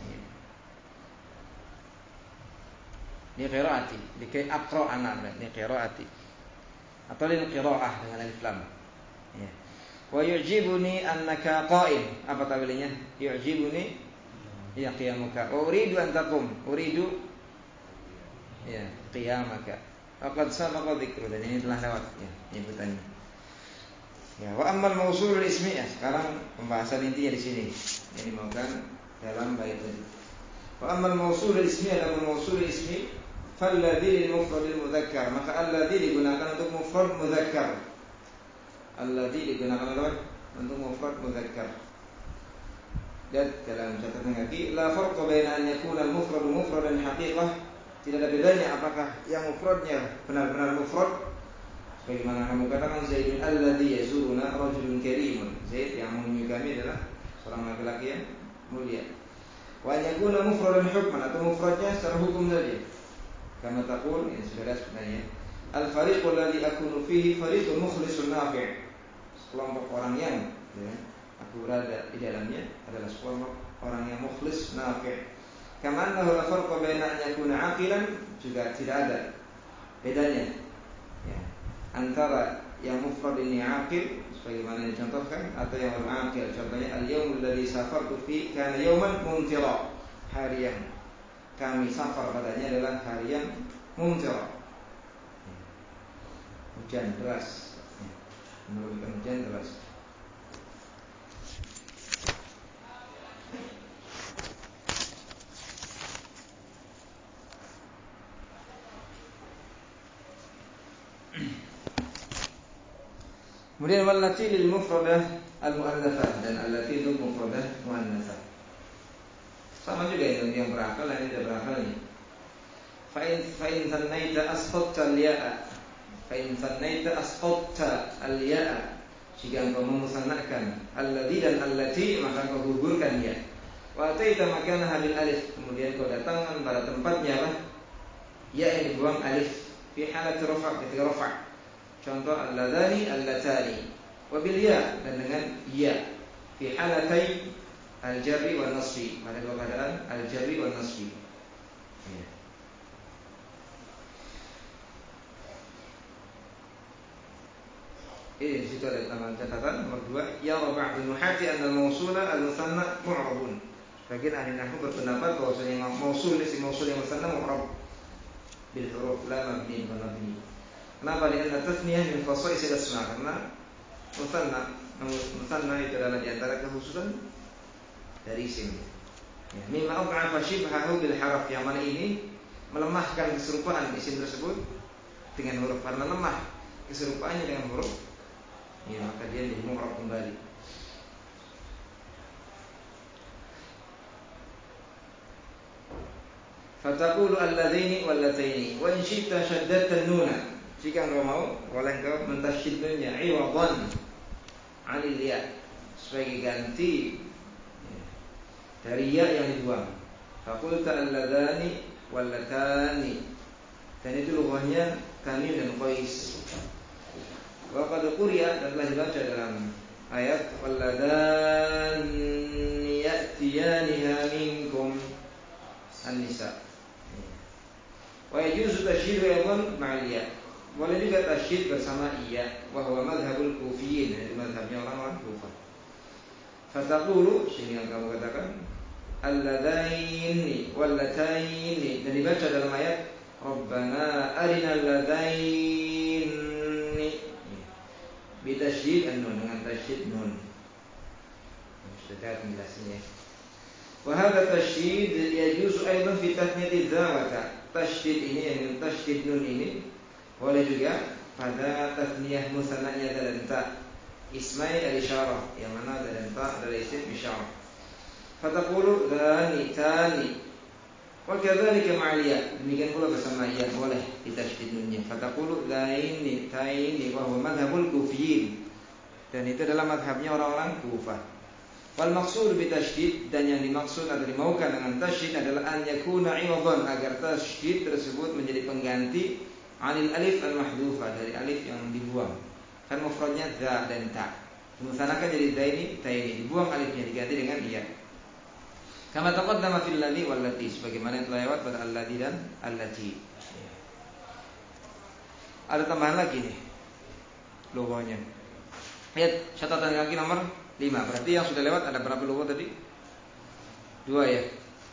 li qira'ati, likai aqra ana, li qira'ati, atau li qira'ah dengan alif lam, ya. Wa yu'jibuni annaka qa'im, apa tawilnya? Yu'jibuni, ya, qiyamuka. Wa uridu an taqum, uridu, ya, qiyamaka. Faqad sabaqa dzikru, dan ini telah lewat, ya, nyebutannya. Ya, wa ammal mausulul ismi, ya, sekarang pembahasan intinya di sini yang dimaukan dalam bait tadi. Wa ammal mausulul ismi, ada mausulul ismi, falladzi lil mufradil mudzakkar, maka alladzi digunakan untuk mufrad mudzakkar. Alladzi digunakan untuk mufrad mudzakkar. Dan dalam catatan kaki, la farqa baina an yakuna al-mufrad mufradan haqiqah, tidak ada bedanya apakah yang mufradnya benar-benar mufrad, sebagaimana kamu katakan Zaidun alladzi yazuruna rajulun karimun, Zaid yang mengunjungi kami adalah seorang laki-laki yang mulia. Wa an yakuna mufradan hukman, atau mufradnya secara hukum saja. Kama taqul, ini sudah sebenarnya, al-fariqul ladzi akunu fihi fariqun mukhlisun nafi', kelompok orang yang, ya, aku berada di dalamnya adalah sekelompok orang yang mukhlis nafi'. Kama annahu la farqa baina an yakuna 'aqilan, juga tidak ada bedanya, ya, antara yang mufrad ini 'aqil sebagaimana dicontohkan atau yang al-'aqil. Contohnya al-yaumul ladzi safartu fi kana yauman mumtira, hari yang kami safar padanya adalah hari yang mumtira, hujan deras, menurunkan hujan deras. Kemudian wallati lil mufradah al mu'annafah, dan allati lil mufradah mu'annafah. Sama juga itu yang berakal dan tidak berakal ini. Fa in sannaita asqatta al-ya'a. Fa in sannaita asqatta al-ya'a. Jika engkau memusannakan alladzi dan allati, maka engkau gugurkan ya. Wa ataita makanaha bil alif, kemudian kau datangkan pada tempatnya apa? Ya, yang dibuang alif fi halat rafa', ketika rafa'. Contoh alladzani allatani, wa bil ya, dan dengan ya fi halatai al-jarri wan nasbi, pada dua keadaan al-jarri wan nasbi. Ya. Di situ ada tambahan catatan nomor 2, ya wa ba'dul nuhati anna al-mausula al-musanna mu'rabun. Sebagian ahli nahwu berpendapat bahwasanya mausul isim mausul yang musanna mu'rab bil huruf la mabni wa mabni. Kenapa? Karena tasniyah min khasa'is al-asma, karena musanna itu adalah di antara kekhususan dari isim. Ya, mimma ad'afa shibhahu bil harf, yang mana ini melemahkan keserupaan isim tersebut dengan huruf, karena lemah keserupaannya dengan huruf, ya maka dia jadi mu'rab kembali. Fataqulu alladzaini wallataini wa in syi'ta shaddatta nuna. Jika engkau mau, boleh engkau mentasydid nunnya iwadan 'anil ya, sebagai ganti dari ya yang dibuang. Faqulta alladzani wallatani. Dan itu lughahnya Tamim dan Qais. Wa qad quriya, dan telah dibaca dalam ayat walladzani ya'tiyaniha minkum An-Nisa. Wa yajuzu tasydid aydan ma'al ya. Boleh juga tasydid bersama iya, wa huwa madhhabul Kufiyyin, yaitu mazhabnya orang-orang Kufah. Fataqulu, sehingga kamu katakan alladzaini wallataini, dan dibaca dalam ayat Rabbana arinal ladzaini bitasydid an-nun, dengan tasydid nun. Sudah penjelasannya. Wa hadza tasydid yajuzu aidan fi tathniyati dzawata. Tasydid ini, yang tasydid nun ini boleh juga pada tathniyah musannanya dan ta, ismai al-isyarah, yang mana dan ta adalah isim isyarah. Fataqulu dzani tani wa kadzalika ma'al, demikian pula bersama ya boleh ditasydid nunnya. Fataqulu dzaini taini wa huwa madhhabul Kufiyyin, dan itu adalah madhabnya orang-orang Kufah. Wal maksud bitasydid, dan yang dimaksud atau dimaukan dengan tasydid adalah an yakuna iwadan, agar tasydid tersebut menjadi pengganti anil alif al-mahdhufah, dari alif yang dibuang. Kan mufradnya dza dan ta, dimusanakan jadi dzaini taini, dibuang alifnya diganti dengan ya. Kama taqaddama fil ladzi wal lati, sebagaimana yang telah lewat pada alladzi dan allati. Ada tambahan lagi nih logonya. Lihat catatan kaki nomor 5. Berarti yang sudah lewat ada berapa logo tadi? 2 ya.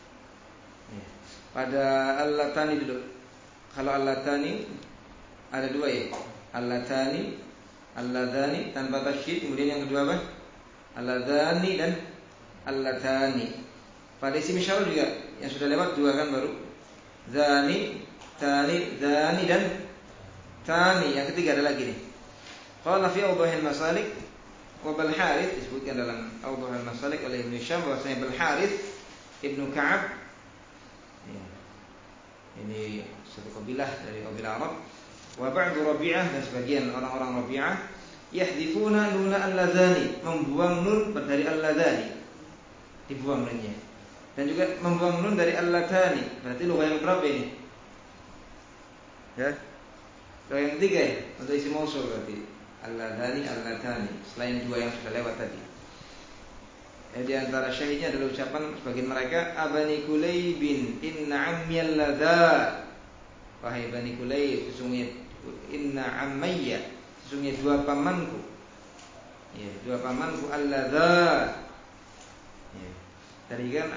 Pada allatani dulu. Kalau allatani ada 2 ya. Allatani, alladzani tanpa tasydid, kemudian yang kedua apa? Alladzani dan allatani. Pada isim isyarah juga yang sudah lewat 2 kan baru. Zani, tani, zani dan tani. Yang ketiga ada lagi nih. Qala fi awdahil masalik wa Bal Harith, disebutkan dalam Awdahul Masalik oleh Ibnu Syam bahwasanya Bal Harith Ibnu Ka'ab, ya, ini satu kabilah dari kabilah Arab, wa ba'du Rabi'ah, dan sebagian orang-orang Rabi'ah, yahdifuna nuna al-ladzani, membuang nun dari al-ladzani, dibuang nunnya, dan juga membuang nun dari al-latani. Berarti lugah yang berapa ini? Ya, lugah yang ketiga ya, untuk isim mausul berarti al-ladzani, al-latani, selain 2 yang sudah lewat tadi. Di antara syahidnya adalah ucapan sebagian mereka, abani Kulaybin inna ammiyal ladza, wahai Bani Kulayb, sesungguhnya inna ammayya, sesungguhnya 2 pamanku, ya, 2 pamanku al-ladza, ya, tadi kan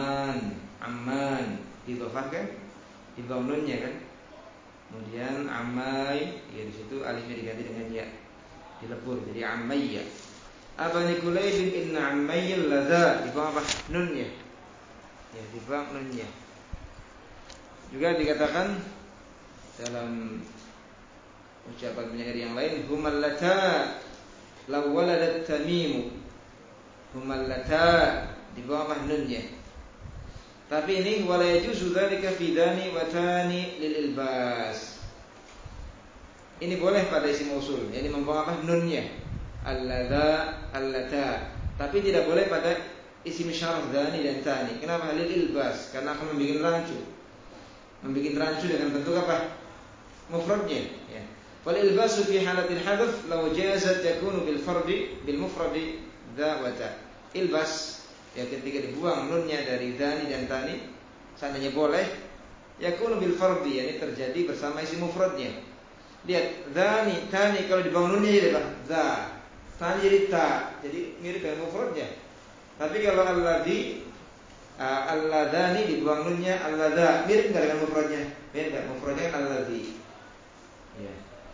amman didhofahkan, dibawah nunnya kan, kemudian ammay, ya, di situ alifnya diganti dengan ya, dilebur jadi ammayya. Abani Kulaybin inna ammayyal ladza, di bawah apa? Nunnya. Ya, di bawah nunnya. Juga dikatakan dalam ucapan penyair yang lain, humal lata law waladat tamimu. Humal lata, di bawah nunnya. Tapi ini wala yajuzu dzalika fi dani wa tani lil ilbas. Ini boleh pada isim mausul, yakni membawa apa? Nunnya. Alladza, allata. Tapi tidak boleh pada isim isyarah dzani dan tani. Kenapa? Lil ilbas, karena akan membuat rancu. Membuat rancu dengan bentuk apa? Mufradnya, ya. Wal ilbasu fi halatil hadf law jazat yakunu bil fardi bil mufradi dza wa ta. Ilbas, ya, ketika dibuang nunnya dari dzani dan tani, seandainya boleh, yakunu bil fardi, yakni terjadi bersama isim mufradnya. Lihat, dzani, tani, kalau dibuang nunnya jadi apa? Dza. Tani jadi ta, jadi mirip dengan mufradnya. Tapi kalau alladzi, alladzani dibuang nunnya alladza, mirip enggak dengan mufradnya? Beda, mufradnya kan alladzi. Ya.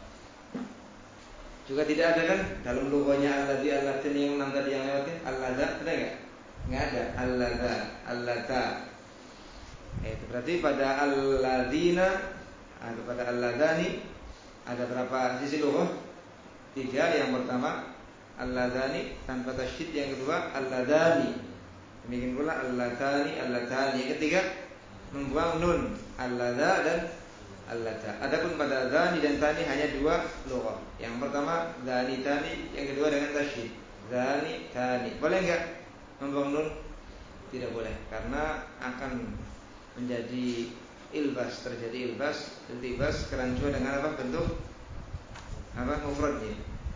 Juga tidak ada kan dalam logonya alladzi, allatani yang tadi yang lewatin alladza, ada enggak? Enggak ada. Alladza, allata. Itu Berarti pada alladzina atau pada alladzani ada berapa sisi lugah? 3. Yang pertama alladzani tanpa tasydid, yang kedua alladzani, demikian pula allatani, allatani. Yang ketiga membuang nun, alladza dan allata. Adapun pada dzani dan tani hanya 2 lugah. Yang pertama dzani tani, yang kedua dengan tasydid dzani tani. Boleh enggak membuang nun? Tidak boleh, karena akan menjadi ilbas, terjadi iltibas, kerancuan dengan apa? Bentuk apa? Mufradnya.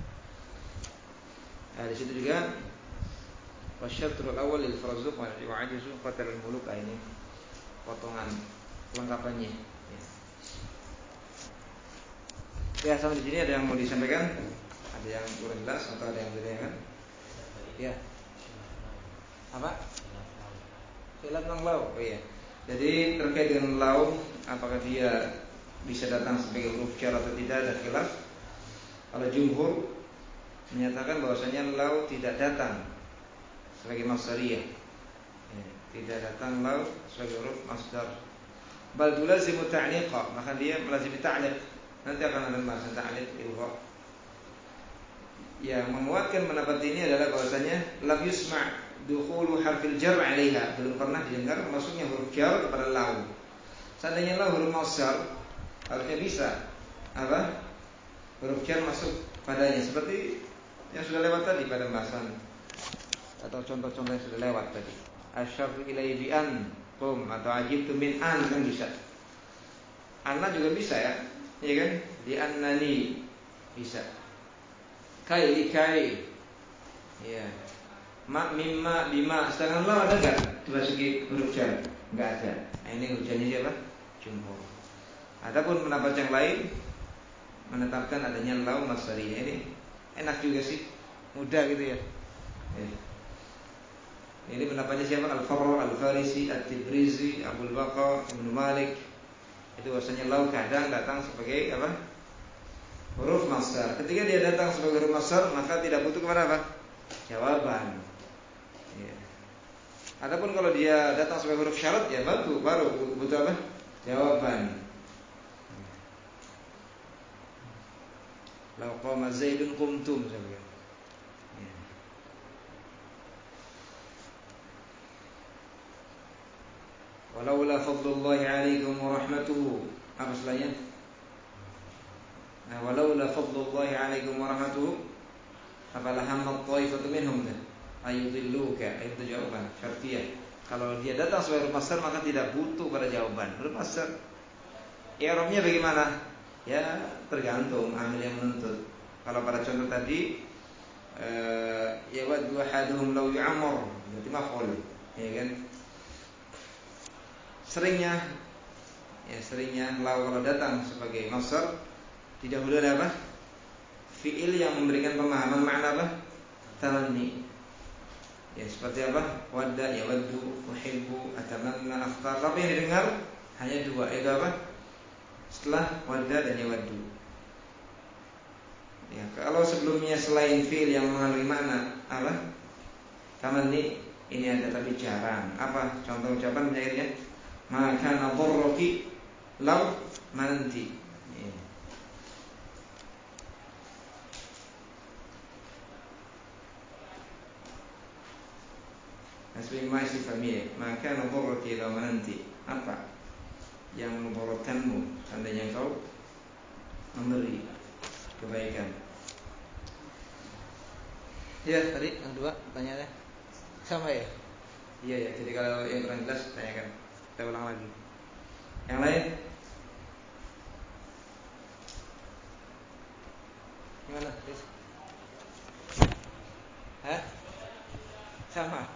Nah, di situ juga wasyatrul awal lil farzuq wa ajizu qatal al muluk. Ini potongan kelengkapannya. Ya, sampai di sini ada yang mau disampaikan? Ada yang kurang jelas atau ada yang ditanyakan? Ya. Apa? Khilaf tentang lau. Oh iya. Jadi terkait dengan lau, apakah dia bisa datang sebagai huruf jar atau tidak, ada khilaf. Kalau jumhur menyatakan bahwasanya lau tidak datang sebagai masdariyah. Ya, tidak datang lau sebagai huruf masdar. Bal tulazimu ta'liqa, maka dia melazimi ta'liq. Nanti akan ada bahasa ta'liq ilgha. Yang menguatkan pendapat ini adalah bahwasanya lam yusma' dukhulu harfil jar 'alaiha, belum pernah didengar masuknya huruf jar kepada lau. Seandainya lau huruf masdar, harusnya bisa apa? Huruf jar masuk padanya, seperti yang sudah lewat tadi pada pembahasan atau contoh-contoh yang sudah lewat tadi. Asyartu ilaihi bi an qum atau ajibtu min an, kan bisa. Anna juga bisa ya. Iya kan? Di annani bisa. Kai li kai. Ya. Ma mimma bima. Sedangkan lau ada enggak dimasuki huruf jar? Enggak ada. Nah, ini hujannya siapa? Jumhur. Adapun pendapat yang lain menetapkan adanya lau masdariyah. Ini enak juga sih. Mudah gitu ya. Ini pendapatnya siapa? Al-Farra, Al-Farisi, At-Tibrizi, Abul Baqa, Ibnu Malik. Itu bahasanya lau kadang datang sebagai apa? Huruf masdar. Ketika dia datang sebagai huruf masdar, maka tidak butuh kepada apa? Jawaban. Ya. Adapun kalau dia datang sebagai huruf syarat, ya baru butuh apa? Jawaban. Lau qama Zaidun qumtum misalnya. Ya. Walaula fadlullahi 'alaikum wa rahmatuhu. Apa setelahnya? Nah, walaula fadlullahi 'alaikum wa rahmatuhu afala hammat ta'ifatu minhum ayudilluka. Itu jawaban syartiyah. Kalau dia datang sebagai huruf masdar maka tidak butuh pada jawaban. Huruf masdar i'rabnya bagaimana? Ya tergantung amil yang menuntut. Kalau pada contoh tadi yawaddu ahaduhum law yu'ammar, berarti maf'ul, ya kan? Seringnya lau kalau datang sebagai masdar didahului oleh apa? Fi'il yang memberikan pemahaman makna apa? Tamanni. Ya seperti apa? Wadda, yawaddu, uhibbu, atamanna, akhtar. Tapi yang didengar hanya 2, yaitu apa? Setelah wadda dan yawaddu. Ya, kalau sebelumnya selain fi'il yang mengandung makna apa? Tamanni, ini ada tapi jarang. Apa contoh ucapan penyairnya? Maka nadurruki law mananti. Ya. Asli masih familiar. Maka nadurruki law mananti. Apa yang memudaratkanmu seandainya kau memberi kebaikan? Ya, tadi yang 2 pertanyaannya sama ya? Iya ya. Jadi kalau yang kurang jelas tanyakan. Kita ulang lagi. Yang lain? Gimana, Chris? Hah? Sama.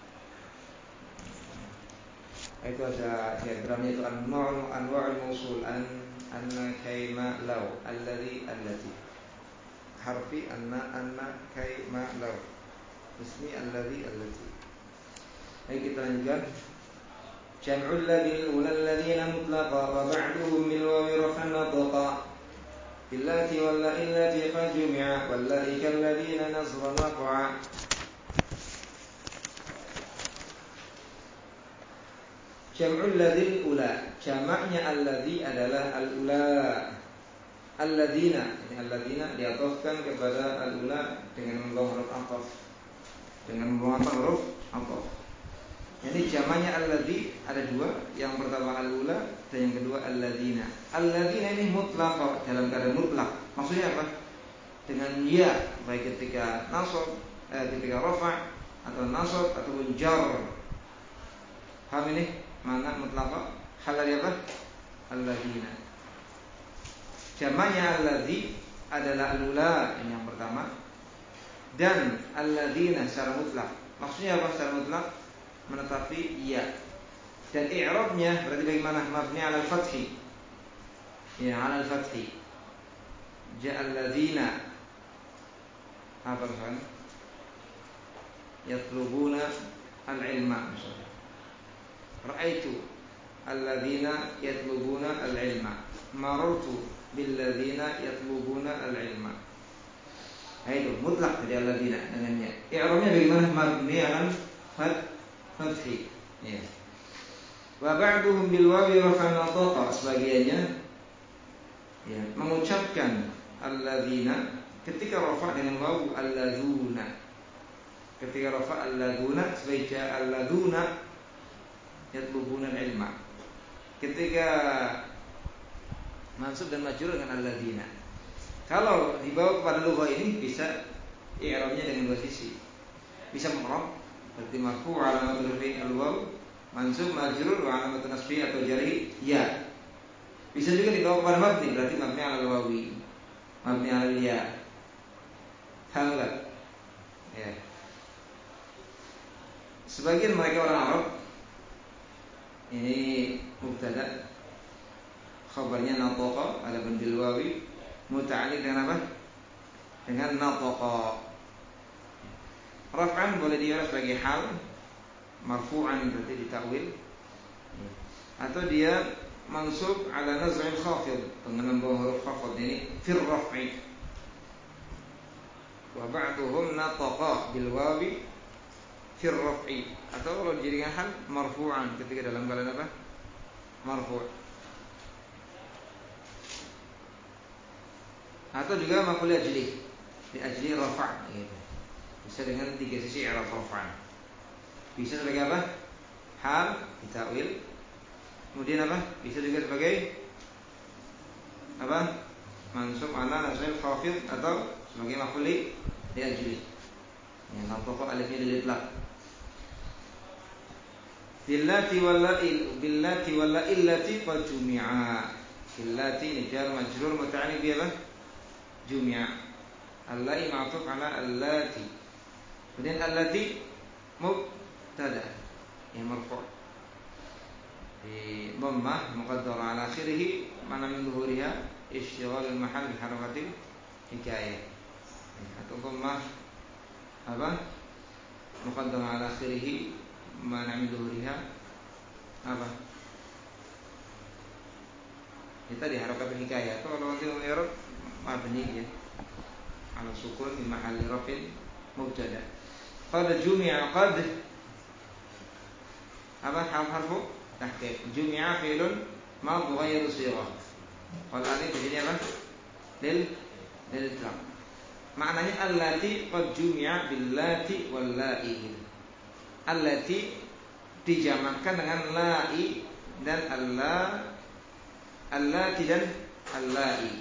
Itu ada diagramnya itu anwa'ul mausul anna kayma law alladhi allati. Harfi anna kayma law. Ismi alladhi allati. Baik, kita lanjutkan. Jam'ul ladzi alladzina mutlaqa wa ba'duhum bil wawi rafan nataqa. Illati walla illati qad jumi'a wallaika alladzina nazra waqa'a. Jam'ul ladzil ula. Jamaknya alladzi adalah al-ula. Alladzina, ini alladzina diatofkan kepada al-ula dengan membawa huruf ataf. Dengan membawa huruf ataf. Jadi jamaknya alladzi ada dua, yang pertama al-ula dan yang kedua alladzina. Alladzina ini mutlaq, dalam keadaan mutlak. Maksudnya apa? Dengan ya, baik ketika nasab, ketika rafa' atau nasab ataupun jar. Paham ini? Mana mutlaq? Hal dari apa? Alladzina. Jamaknya alladzi adalah al-ula yang pertama, dan alladzina secara mutlak. Maksudnya apa secara mutlak? Menetapi ya. Dan i'rabnya berarti bagaimana? Mabni 'ala al-fathi. Ya, 'ala al-fathi. Ja'a alladzina apa kan? Yatlubuna al-ilma misalnya. Ra'aitu alladzina yatlubuna al-ilma. Marartu billadzina yatlubuna al-ilma. Itu mutlak dari alladzina dengannya. I'rabnya bagaimana? Mabni 'ala fathi. Ya. Wa ba'duhum bil wawi rafa'an nataqa, sebagiannya ya mengucapkan alladzina ketika rafa' dengan wawu alladzuna. Ketika rafa' alladzuna sebagai alladzuna yatlubuna al-ilma. Ketika mansub dan majrur dengan alladzina. Kalau dibawa kepada lugah ini bisa i'rabnya dengan dua sisi. Bisa mu'rab berarti marfu' alamatul raf'i al-waw, mansub majrur wa alamatul nasbi atau jarhi ya. Bisa juga dibawa kepada mabni, berarti mabni 'ala al-wawi, mabni 'ala ya. Paham enggak? Ya. Sebagian mereka orang Arab ini mubtada, khabarnya nataqa, ada bil wawi, muta'alliq dengan apa? Dengan nataqa. Raf'an boleh diarah sebagai hal, marfu'an berarti ditakwil, atau dia mansub 'ala naz'il khafid dengan membawa huruf khafid, ini fir raf'i. Wa ba'duhum nataqa bil wawi fir raf'i, atau kalau dijadikan hal marfu'an ketika dalam keadaan apa? Marfu'. Atau juga maf'ul ajli, di ajli rafa' gitu. Bisa dengan tiga sisi i'rab raf'an. Bisa sebagai apa? Hal ditakwil. Kemudian apa? Bisa juga sebagai apa? Mansub 'ala nasbil khafid, atau sebagai maf'ul li ajli. Ya, nataqa alifnya dilitlaq. Billati walla illati qad jumi'a. Billati ini jar majrur muta'alliq bi apa? Jumi'a. Allati ma'tuf 'ala allati. Kemudian allati mubtada yang marfu' di dhammah muqaddara 'ala akhirih, mana min dhuhuriha isyghal al-mahall bi harakatil hikayah. Atau dhammah apa? Muqaddara 'ala akhirih, mana min dhuhuriha apa? Kita di harakatil hikayah. Atau kalau nanti i'rab mabni ya 'ala sukun di mahalli raf'in mubtada. Qad jumi'a, qad apa? Harfu tahqiq. Jumi'a fi'lun madhi ghairu shighah. Qad alif jadi apa? Lil itlaq. Maknanya allati qad jumi'a billati wallahi. Allati dijamakkan dengan la'i dan Allah, allati dan allahi.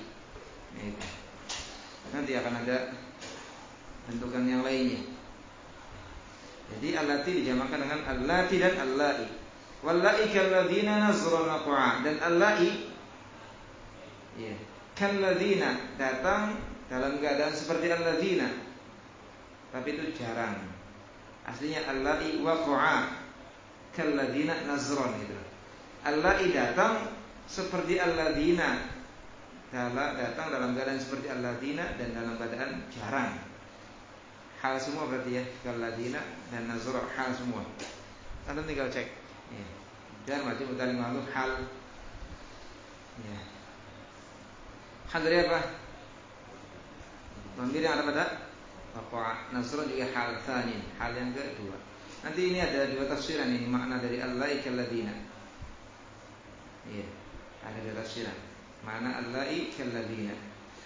Nanti akan ada bentukan yang lainnya. Jadi allati dijamakkan dengan allati dan allahi. Wallahi kalladzina nazrana qa'a, dan allahi ya, kalladzina datang dalam keadaan seperti alladzina, tapi itu jarang. Aslinya allahi waqa'a kalladzina nazran itu. Allahi datang seperti alladzina, datang dalam keadaan seperti alladzina dan dalam keadaan jarang. Hal semua berarti ya, kalladzina dan nazra hal semua. Anda tinggal cek. Ya. Dan masih mutalim makhluk hal. Ya. Hal dari apa? Dhamir yang ada pada waqa'a. Nazra juga hal tsani, hal yang kedua. Nanti ini ada dua tafsiran ini makna dari allati kalladzina. Iya, ada di tafsiran. Mana allai kalladzina.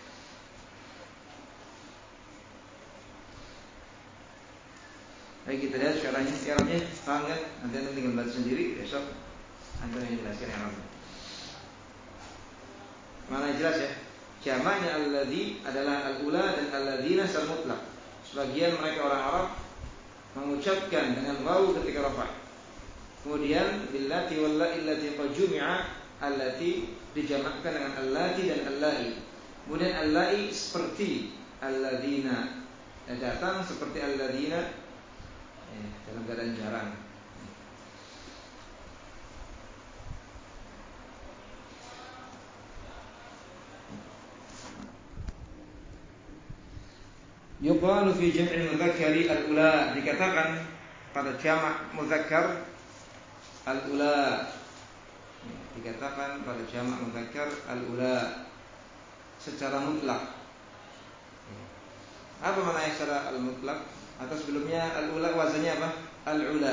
Baik, kita lihat caranya. Caranya paham kan? Nanti anda tinggal baca sendiri. Besok anda yang jelaskan Arabnya. Mana jelas ya? Jamaknya alladzi adalah al-ula dan alladzina secara mutlak. Sebagian mereka orang Arab mengucapkan dengan waw ketika rafa'. Kemudian billati wallahi allati qad jumi'a, allati dijamakkan dengan allati dan allai. Kemudian allai seperti alladzina, datang seperti alladzina dalam keadaan jarang. Yuqalu fi jam'il mudzakkari al-ula, dikatakan pada jamak mudzakkar al-ula, dikatakan pada jamak mudzakkar al-ula secara mutlak. Apa maknanya secara al-mutlak? Atau sebelumnya al-ula wazannya apa? Al-ula.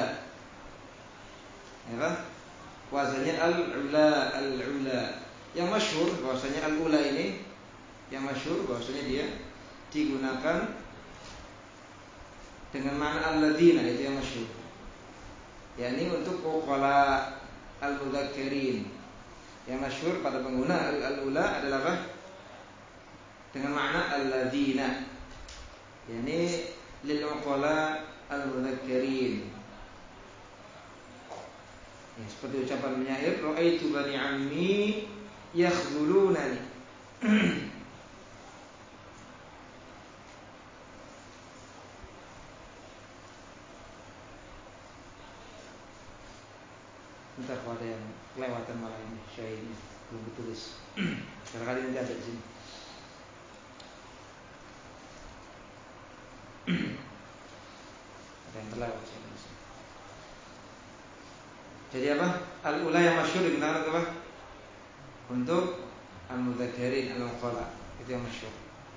Ya, wazannya al-ula, al-ula. Yang masyhur bahwasanya al-ula ini, yang masyhur bahwasanya dia digunakan dengan makna alladzina, itu yang masyhur. yakni untuk uqala al-mudzakkirin. Yang masyhur pada pengguna al-ula adalah apa? Dengan makna alladzina, yakni lil uqala al-mudzakkirin. Ya, seperti ucapan penyair, ra'aitu bani ammi yakhdhulunani. Bentar, kalau ada yang kelewatan malah ini syairnya belum ditulis. Barangkali nanti ada di sini. Ada yang terlewat saya tulis. Jadi apa? Al-ula yang masyhur digunakan untuk apa? Untuk al-mudzakkirin, al-muqalla. Itu yang masyhur.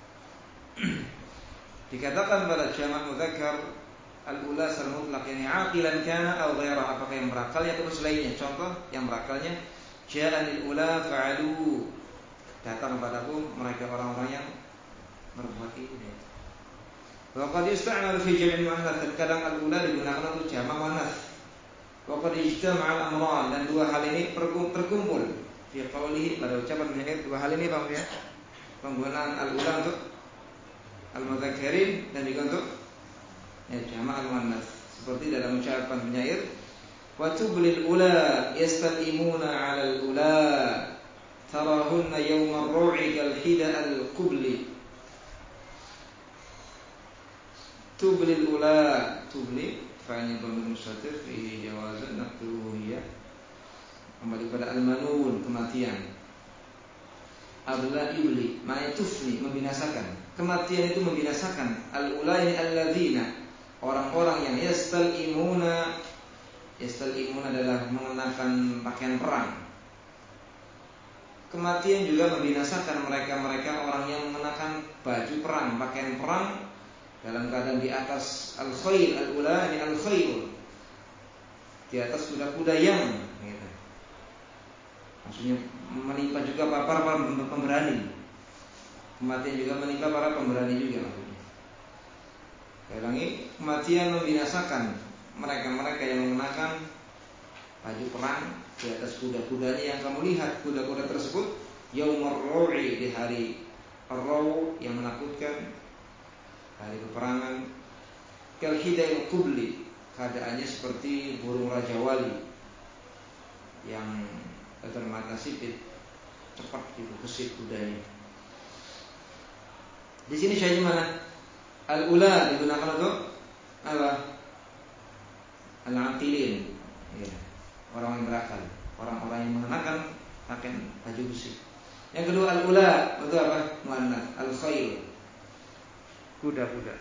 Dikatakan pada jamak mudzakkar al-ula secara mutlak, yani aqilan kana aw ghairah, apakah yang berakalnya atau selainnya. Contoh yang berakalnya, ja'anil ula fa'alu, datang padaku mereka orang-orang yang berbuat ini. Wa qad yusta'mal fi jam'il muannats, kadang al-ula digunakan untuk jamak muannats. Wa qad ijtama'a al-amran, dan dua hal ini terkumpul fi qawlihi, pada ucapan penyair. Dua hal ini paham ya? Penggunaan al-ula untuk al-mudzakkirin dan juga untuk jamak al-muannats, seperti dalam ucapan penyair, wa tublil ula yastamimuna 'ala al-ula tarahunna yawma ar-ru'i kal hida al-qubli. Tublil ula, tubli fa'ilnya dhamir mustatir fi jawazan naqtuhu hiya, kembali pada al-manun, kematian. Abla yubli, ma'na tufli, membinasakan. Kematian itu membinasakan. Al-ula ini alladzina, orang-orang yang yastal'imuna. Yastal'imuna adalah mengenakan pakaian perang. Kematian juga membinasakan mereka-mereka orang yang mengenakan baju perang, pakaian perang, dalam keadaan di atas al-khayl. Al-ula ini al-khayl, di atas kuda-kuda yang gitu. Maksudnya menimpa juga para pemberani. Kematian juga menimpa para pemberani juga maksudnya. Saya ulangi, kematian membinasakan mereka-mereka yang mengenakan baju perang di atas kuda-kudanya yang kamu lihat kuda-kuda tersebut yaumur ru'i, di hari ar-raw yang menakutkan, hari peperangan. Kal hidayil qubli, keadaannya seperti burung raja wali yang bermata sipit, cepat gitu gesit kudanya. Di sini syahid mana? Al-ula digunakan untuk apa? Al-aqilin, ya, orang yang berakal, orang-orang yang mengenakan pakaian baju besi. Yang kedua al-ula untuk apa? Muannats, al-khayl, kuda-kuda.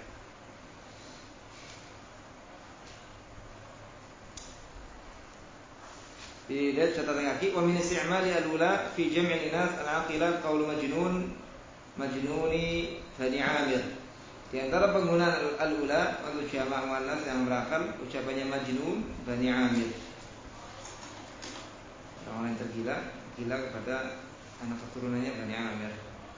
Dilihat catatan kaki, wa min isti'mali al-ula fi jam'il inas al-aqilat qaul majnun, majnuni Bani Amir. Di antara penggunaan al-ula untuk jamak muannats yang berakal, ucapannya majnun Bani Amir, orang yang tergila. gila kepada anak keturunannya Bani Amir.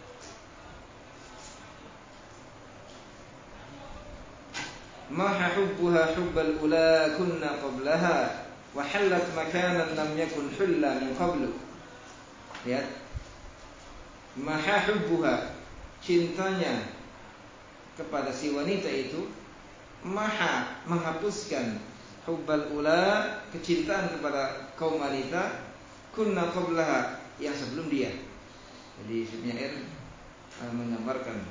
Maha hubbuha hubbal ula kunna qablaha wa hallat makanan lam yakun hulla min qablu. Lihat, maha hubbuha, cintanya kepada si wanita itu, maha, menghapuskan, hubbal ula, kecintaan kepada kaum wanita, kunna qablaha, yang sebelum dia. Jadi Syair menggambarkan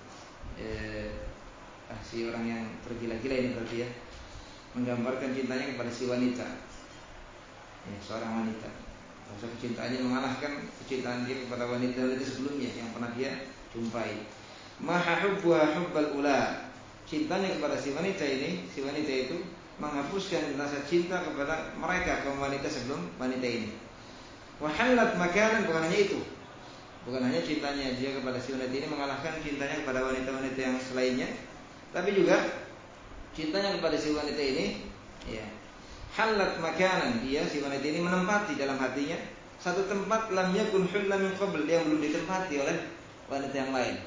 si orang yang tergila-gila ini berarti ya, menggambarkan cintanya kepada si wanita, ya, seorang wanita. Maksud kecintaannya mengalahkan kecintaan dia kepada wanita-wanita sebelumnya yang pernah dia jumpai. Maha hubbuha hubbal ula, cintanya kepada si wanita ini, si wanita itu menghapuskan rasa cinta kepada mereka kaum wanita sebelum wanita ini. Wa halat makanan, bukan hanya itu, bukan hanya cintanya dia kepada si wanita ini mengalahkan cintanya kepada wanita-wanita yang selainnya, tapi juga cintanya kepada si wanita ini, ya, halat makanan, dia si wanita ini menempati dalam hatinya satu tempat lam yakun hulla min qabl, yang belum ditempati oleh wanita yang lain.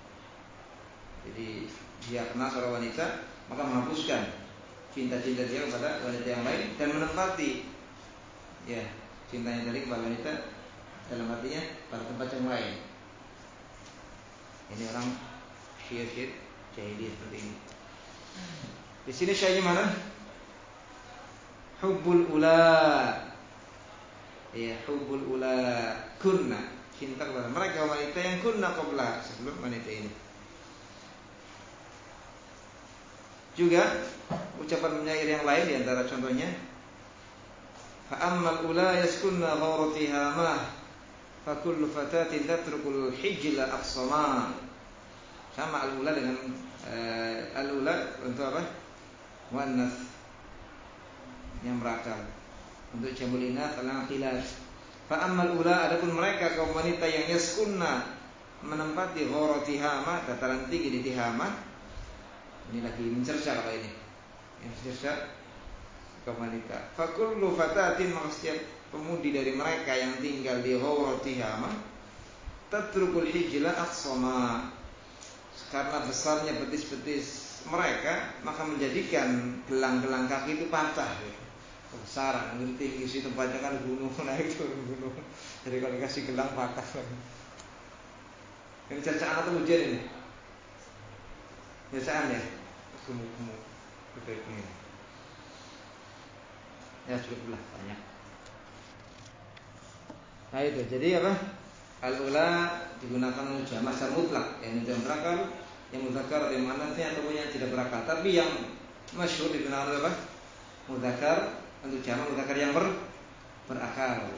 Jadi dia kenal seorang wanita, maka menghapuskan cinta-cinta dia kepada wanita yang lain dan menempati, ya, cintanya tadi kepada wanita dalam hatinya pada tempat yang lain. Ini orang syair jahiliyah seperti ini. Di sini syairnya mana? Hubbul ula, ya, hubbul ula kunna, cinta kepada mereka wanita yang kunna qabla, sebelum wanita ini. Juga ucapan penyair yang lain, di antara contohnya, fa ammal ula yaskunna ghawratiha ma fa kullu fatatin tatrukul hijla aqsama. Sama al-ula dengan al-ula untuk apa? Muannas, yang berakal. Untuk jamul inath al-aqilat. Fa ammal ula, adapun mereka kaum wanita yang yaskunna, menempati ghawratiha ma, dataran tinggi di Tihama. Ini lagi mencerca kalau ini, yang mencerca kaum wanita. Fa kullu fatatin, maka setiap pemudi dari mereka yang tinggal di ghawratiha ma tatrukul hijla aqsama, karena besarnya betis-betis mereka, maka menjadikan gelang-gelang kaki itu patah, kebesaran, tinggi sih tempatnya kan gunung, naik turun gunung. Jadi kalau dikasih gelang patah. Ini cercaan atau ujian ini? Biasaan ya, gemuk-gemuk gede ini. Ya cukuplah banyak. Nah itu, jadi apa? Al-ula digunakan jamak secara mutlak, yang berakal, yang mudzakkar, yang muannats, ataupun yang tidak berakal. Tapi yang masyhur digunakan apa? Mudzakkar untuk jamak mudzakkar yang berakal.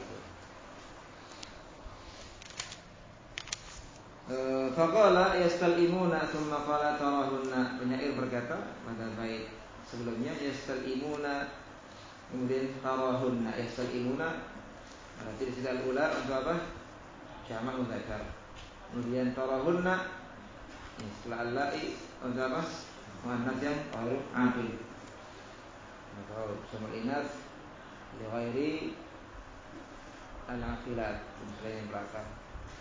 Faqala yastalimuna thumma qala tarahunna. Penyair berkata pada bait sebelumnya, yastalimuna, kemudian tarahunna. Yastalimuna berarti di sini al-ula untuk apa? Jamak mudzakkar. Kemudian tarahunna setelah al-la'i untuk apa? Muannats yang ghairu aqil. Atau jamul inath li ghairi al-aqilat, selain yang berakal.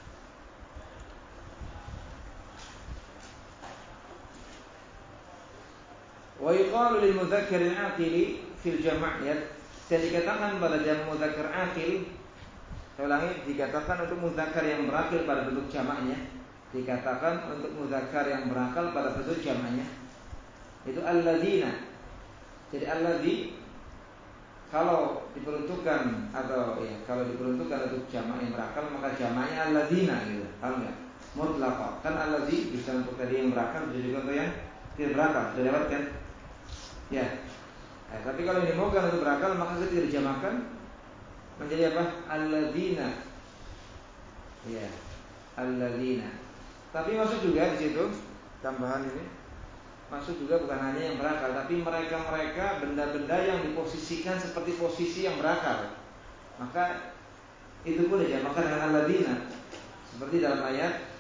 Wa yuqalu lil mudzakkar al-aqil fil jam', ya, dan dikatakan pada jam' mudzakkar aqil, saya ulangi, dikatakan untuk mudzakkar yang berakil pada bentuk jamaknya, dikatakan untuk mudzakkar yang berakal pada bentuk jamaknya itu alladzina. Jadi alladzi kalau diperuntukkan, atau ya, kalau diperuntukkan untuk jamak yang berakal, maka jamaknya alladzina gitu. Paham enggak? Mutlaq. Kan alladzi bisa untuk tadi yang berakal, bisa juga untuk yang tidak berakal. Sudah lewat kan? Ya. Nah, tapi kalau ini mau kan untuk berakal, maka ketika dijamakan menjadi apa? Alladzina. Ya, alladzina. Tapi maksud juga di situ tambahan ini, maksud juga bukan hanya yang berakal, tapi mereka-mereka, benda-benda yang diposisikan seperti posisi yang berakal. Maka itu pun dijamakan dengan alladzina. Seperti dalam ayat,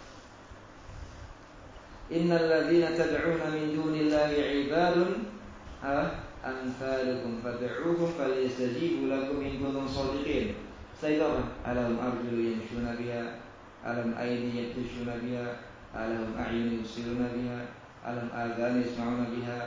innal ladzina tad'una min dunillahi 'ibadun amsalukum fad'uuhum falyastajibu lakum in kuntum shadiqin. Setelah itu apa? Alahum arjulu yamshuna biha, alam aini yabtushuna biha, alahum a'yun yubsiruna biha, alam adhan yasma'una biha.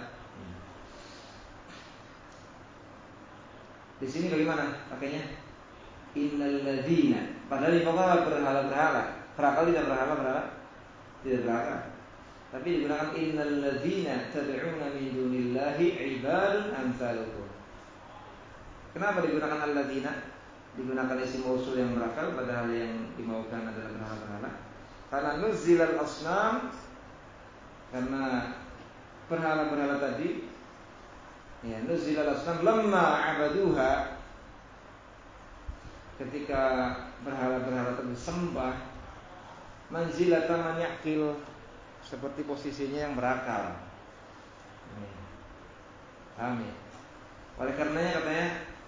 Di sini bagaimana pakainya? Innal ladzina, padahal di bawah berhala-berhala. Berakal tidak berhala-berhala? Tidak berakal. Tapi digunakan innal ladzina tad'una min dunillahi ibadun amsalukum. Kenapa digunakan alladzina? Digunakan isim mausul yang berakal padahal yang dimaukan adalah berhala-berhala. Karena nuzilal asnam, karena berhala-berhala tadi, ya, nuzilal asnam lamma abaduha, ketika berhala-berhala tersebut sembah, manzilatan man yaqil, seperti posisinya yang berakal. Paham ya? Oleh karenanya katanya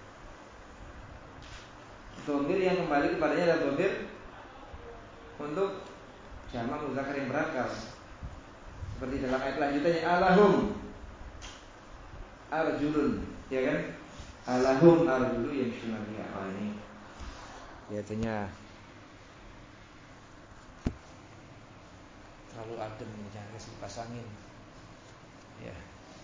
dhamir yang kembali kepadanya adalah dhamir untuk jamak mudzakkar yang berakal. Seperti dalam ayat lanjutannya, alahum arjulun, ya kan? Alahum arjulu yamshuna biha. Oh, ini kelihatannya terlalu adem, jangan kasih kipas angin. Ya.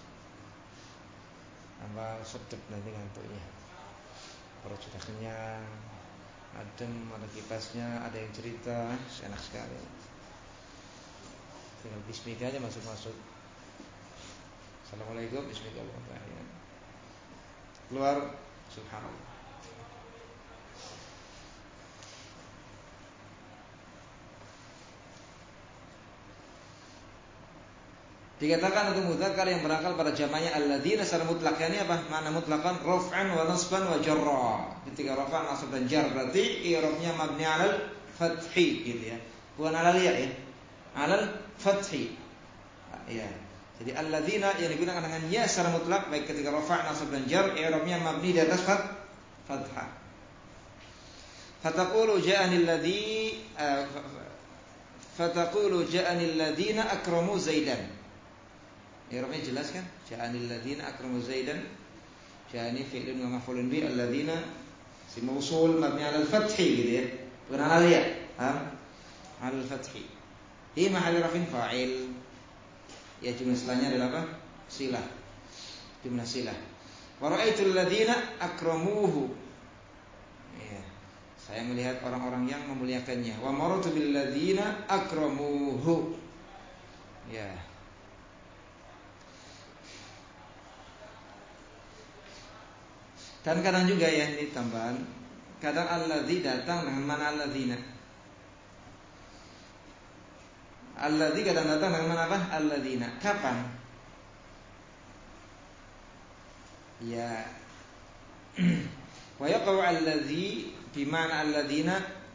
Tambah sedep nanti ngantuknya. Perut sudah kenyang, adem, ada kipasnya, ada yang cerita, enak sekali. Tinggal bismillah aja masuk-masuk. Assalamualaikum, bismillahirrahmanirrahim. Keluar, subhanallah. Dikatakan untuk mudzakkar yang berakal pada jamaknya alladzina secara mutlak. Ini apa? Makna mutlakan raf'an wa nasban wa jarra. Ketika raf'an, nasb dan jar berarti i'rabnya mabni 'alal fathi gitu ya. Bukan 'alal ya, ya. 'Alal fathi. Ya. Jadi alladzina yang digunakan dengan ya secara mutlak baik ketika rafa', nasb dan jar i'rabnya mabni di atas fathah. Fataqulu ja'anil ladzina akramu Zaidan. I'rabnya jelas kan? Ja'anil ladzina akramu Zaidan. Ja'ani fi'lun wa maf'ulun bi, alladzina si mausul mabni 'alal fathi gitu ya. Bukan 'alal ya. 'Alal fathi. Di mahall rafin fa'il. Ya jumlah silahnya adalah apa? Silah. Jumlah silah. Wa ra'aitul ladzina akramuhu. Ya. Saya melihat orang-orang yang memuliakannya. Wa maratu bil ladzina akramuhu. Ya. Dan kadang juga yang ditambahan, kadang alladzi datang dengan mana alladzina. Alladzi kadang datang dengan mana apa? Alladzina. Kapan? Ya. Wa yaqau alladzi bi ma'na alladzina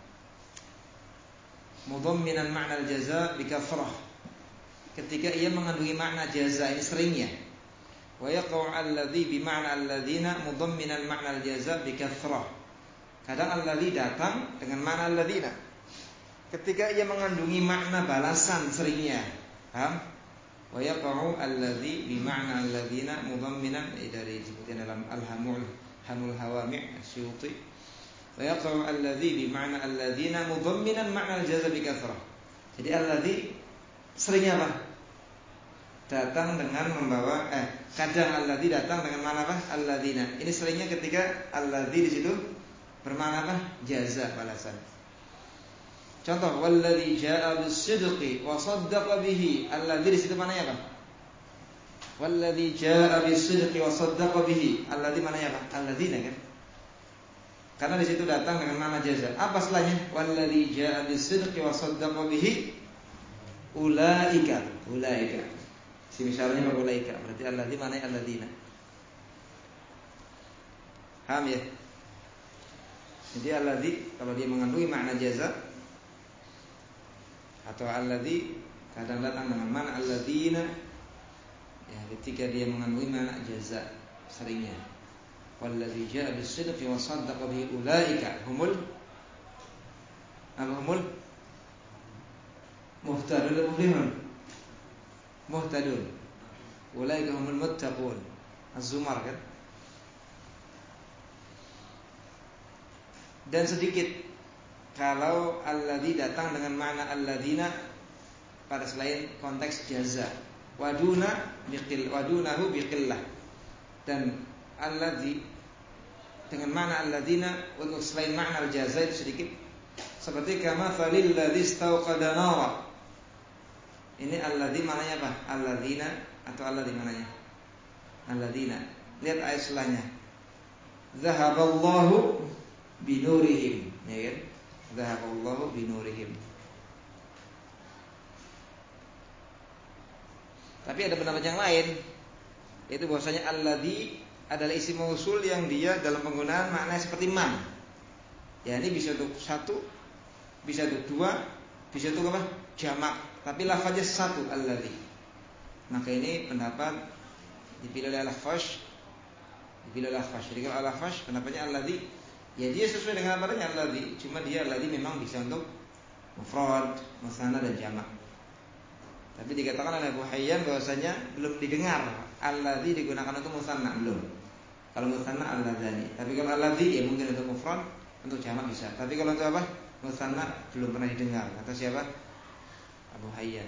mudhamminan ma'na al-jazaa bi kathrah. Ketika ia mengandungi makna jaza, ini seringnya. Wa yaqau alladzi bi ma'na alladzina mudhamminan ma'na al-jazaa bi kathrah. Kadang alladzi datang dengan makna alladzina ketika ia mengandungi makna balasan, seringnya. Paham? Wa yaqau alladzi bi ma'na alladzina mudhamminan, dari disebutkan dalam Al-Hamul Hawami' Asyuti. Wa yaqau alladzi bi ma'na alladzina mudhamminan ma'na al-jazaa bi kathrah. Jadi alladzi seringnya apa? Datang dengan membawa kadang alladzi datang dengan mana apa? Alladzina. Ini seringnya ketika alladzi di situ bermakna apa? Jaza, balasan. Contoh, walladzi jaa'a bis-sidqi wa saddaqa bihi. Alladzi di situ mananya apa? Walladzi jaa'a bis-sidqi wa saddaqa bihi. Alladzi mananya apa? Alladzina kan? Karena di situ datang dengan makna jaza. Apa setelahnya? Walladzi jaa'a bis-sidqi wa saddaqa bihi ulaika. Ulaika. Si misalnya ulaika berarti alladzi mananya alladzina. Paham ya? Jadi alladzi kalau dia mengandungi makna jaza atau alladzi kadang datang dengan makna alladzina, ya ketika dia mengandungi makna jaza seringnya. Walladzi jaa'a bis-sidqi wa saddaqa bihi ulaika humul muhtadun muflihun. Muhtadun. Ulaika humul muttaqun. Az-Zumar kan? dan sedikit kalau alladzi datang dengan makna alladzina pada selain konteks jaza. Wadunahu biqillah, dan alladzi dengan makna alladzina untuk selain makna al-jaza itu sedikit. Seperti kama falil ladzi istauqada nara. Ini alladzi maknanya apa? Alladzina atau alladzi maknanya? Alladzina. Lihat ayat setelahnya. Zahaballahu binurihim, ya kan? Zahaballahu binurihim. Tapi ada pendapat yang lain, yaitu bahwasanya alladzi adalah isim mausul yang dia dalam penggunaan maknanya seperti man. Ya, ini bisa untuk satu, bisa untuk dua, bisa untuk apa? Jamak. Tapi lafaznya satu, alladzi. Maka ini pendapat dipilih oleh al-Fash. Jadi kalau al-Fash pendapatnya alladzi, ya dia sesuai dengan apanya alladzi, cuma dia alladzi memang bisa untuk mufrad, musanna dan jamak. Tapi dikatakan oleh Abu Hayyan bahwasanya belum didengar alladzi digunakan untuk musanna, belum. Kalau musanna alladzani. Tapi kalau alladzi ya mungkin untuk mufrad, untuk jamak bisa. Tapi kalau untuk apa? Musanna belum pernah didengar. Kata siapa? Abu Hayyan.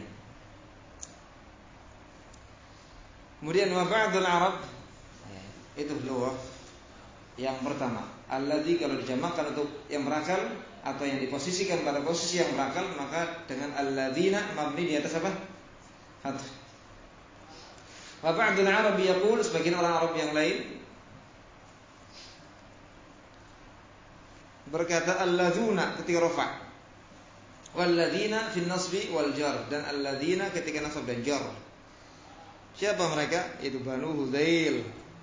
Kemudian wa ba'dul Arab, itu lughah yang pertama. Alladzi kalau dijamakkan untuk yang berakal atau yang diposisikan pada posisi yang berakal, maka dengan alladzina mabni di atas apa? Fath. Wa ba'dul Arab yaqul, sebagian orang Arab yang lain berkata alladzuna ketika rafa', walladzina fil nasbi wal jar, dan alladzina ketika nasab dan jar. Siapa mereka? Yaitu Banu Hudzail.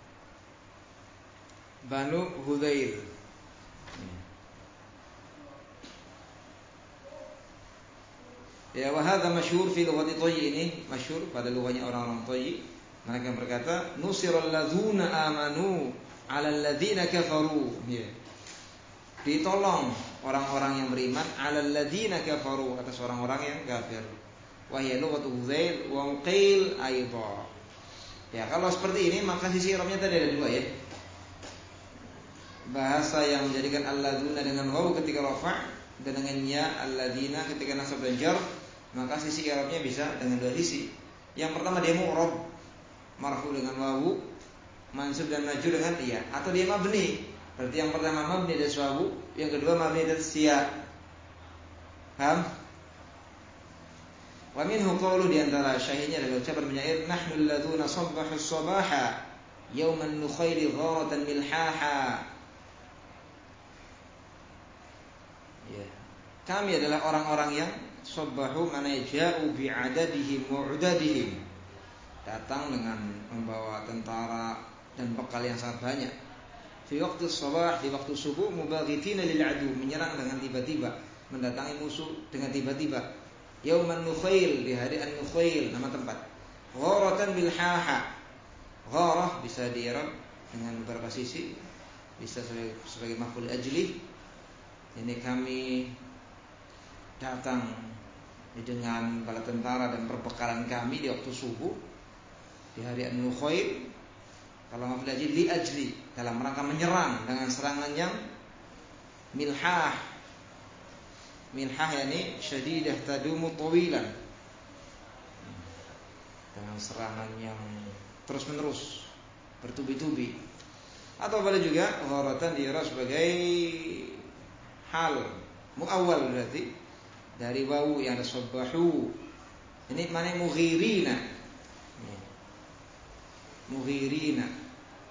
Ya, wa hadza masyhur fi lughati Thayy, ini masyhur pada lughahnya orang-orang Thayy. Mereka berkata, nusiral ladzuna amanu 'alal ladzina kafaru. Ya. Ditolong orang-orang yang beriman 'alal ladzina kafaru, atas orang-orang yang kafir. Wa hiya lughatu Hudzail wa Uqail aidan. Ya, kalau seperti ini maka sisi i'rabnya tadi ada dua ya. Bahasa yang menjadikan alladzuna dengan waw ketika rafa' dan dengan ya alladzina ketika nasab dan jar, maka sisi i'rabnya bisa dengan dua sisi. Yang pertama dia mu'rab, marfu dengan wawu, mansub dan majrur dengan ya, atau dia mabni. Berarti yang pertama mabni atas wawu, yang kedua mabni atas ya. Paham? Wa minhu qawlu, di antara syahidnya adalah ucapan penyair, nahnu alladzuna sabbahu as-sabaha yawman nukhaili gharatan milhaha. Ya. Kami adalah orang-orang yang sabbahu, mana ja'u bi'adadihim wa 'udadihim, datang dengan membawa tentara dan bekal yang sangat banyak. Fi waqti sabah, di waktu subuh, mubaghitina lil adu, menyerang dengan tiba-tiba, mendatangi musuh dengan tiba-tiba. Yauman nukhail, di hari an-nukhail, nama tempat. Gharatan bil haha. Gharah bisa di-i'rab dengan beberapa sisi, bisa sebagai maf'ul ajli. Ini kami datang dengan bala tentara dan perbekalan kami di waktu subuh di hari an-nukhail. Kalau maf'ul ajli, li ajli, dalam rangka menyerang dengan serangan yang milhah. Milhah yakni syadidah tadumu tawilan, dengan serangan yang terus menerus, bertubi-tubi. Atau boleh juga gharatan di'rab sebagai hal muawwal, berarti dari wawu yang ada sabbahu. Ini maknanya mughirina. Mughirina.